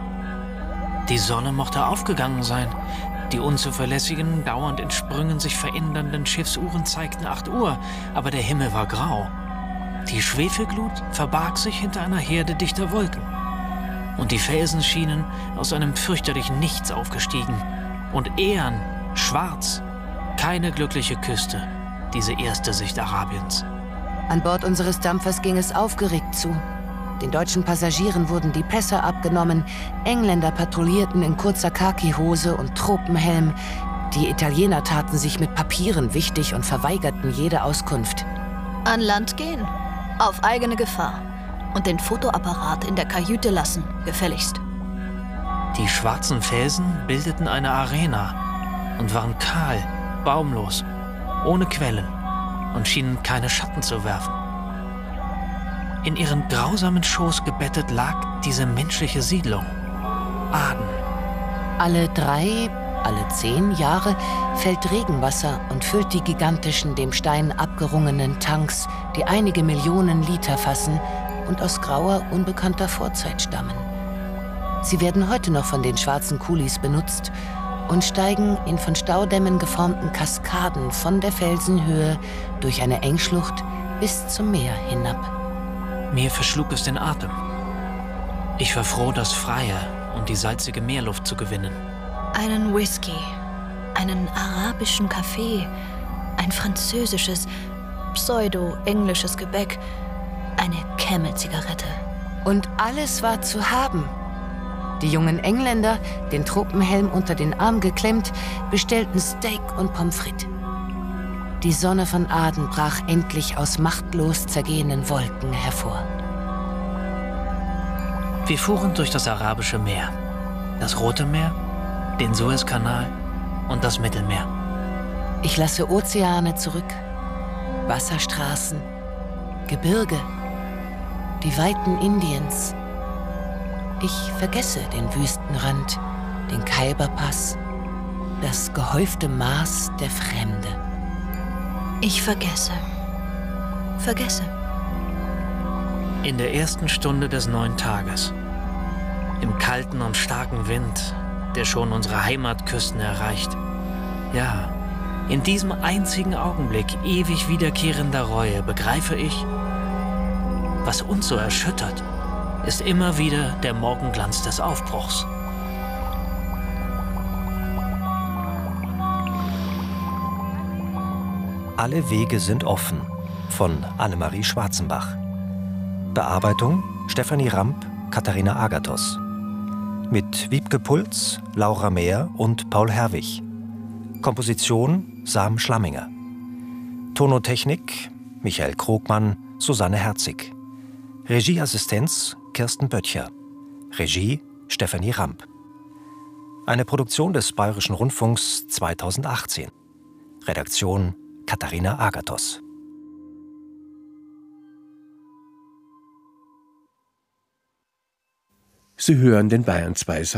D: Die Sonne mochte aufgegangen sein. Die unzuverlässigen, dauernd in Sprüngen sich verändernden Schiffsuhren zeigten acht Uhr, aber der Himmel war grau. Die Schwefelglut verbarg sich hinter einer Herde dichter Wolken. Und die Felsen schienen aus einem fürchterlichen Nichts aufgestiegen. Und ehern, schwarz, keine glückliche Küste, diese erste Sicht Arabiens.
B: An Bord unseres Dampfers ging es aufgeregt zu. Den deutschen Passagieren wurden die Pässe abgenommen, Engländer patrouillierten in kurzer Khaki-Hose und Tropenhelm, die Italiener taten sich mit Papieren wichtig und verweigerten jede Auskunft.
C: An Land gehen, auf eigene Gefahr. Und den Fotoapparat in der Kajüte lassen, gefälligst.
D: Die schwarzen Felsen bildeten eine Arena und waren kahl, baumlos, ohne Quellen und schienen keine Schatten zu werfen. In ihren grausamen Schoß gebettet lag diese menschliche Siedlung, Aden.
B: Alle drei, alle zehn Jahre fällt Regenwasser und füllt die gigantischen, dem Stein abgerungenen Tanks, die einige Millionen Liter fassen und aus grauer, unbekannter Vorzeit stammen. Sie werden heute noch von den schwarzen Kulis benutzt und steigen in von Staudämmen geformten Kaskaden von der Felsenhöhe durch eine Engschlucht bis zum Meer hinab.
D: Mir verschlug es den Atem. Ich war froh, das Freie und die salzige Meerluft zu gewinnen.
C: Einen Whisky, einen arabischen Kaffee, ein französisches, pseudo-englisches Gebäck, eine Camel-Zigarette.
B: Und alles war zu haben. Die jungen Engländer, den Tropenhelm unter den Arm geklemmt, bestellten Steak und Pommes frites. Die Sonne von Aden brach endlich aus machtlos zergehenden Wolken hervor.
D: Wir fuhren durch das Arabische Meer, das Rote Meer, den Suezkanal und das Mittelmeer.
B: Ich lasse Ozeane zurück, Wasserstraßen, Gebirge, die Weiten Indiens. Ich vergesse den Wüstenrand, den Khyberpass, das gehäufte Maß der Fremde.
C: Ich vergesse. Vergesse.
D: In der ersten Stunde des neuen Tages, im kalten und starken Wind, der schon unsere Heimatküsten erreicht. Ja, in diesem einzigen Augenblick ewig wiederkehrender Reue begreife ich, was uns so erschüttert, ist immer wieder der Morgenglanz des Aufbruchs.
E: Alle Wege sind offen von Annemarie Schwarzenbach. Bearbeitung Stefanie Ramp, Katharina Agathos. Mit Wiebke Puls, Laura Mehr und Paul Herwig. Komposition Sam Schlamminger. Tonotechnik Michael Krogmann, Susanne Herzig. Regieassistenz Kirsten Böttcher. Regie Stefanie Ramp. Eine Produktion des Bayerischen Rundfunks zweitausendachtzehn. Redaktion Katharina Agathos.
A: Sie hören den Bayern zwei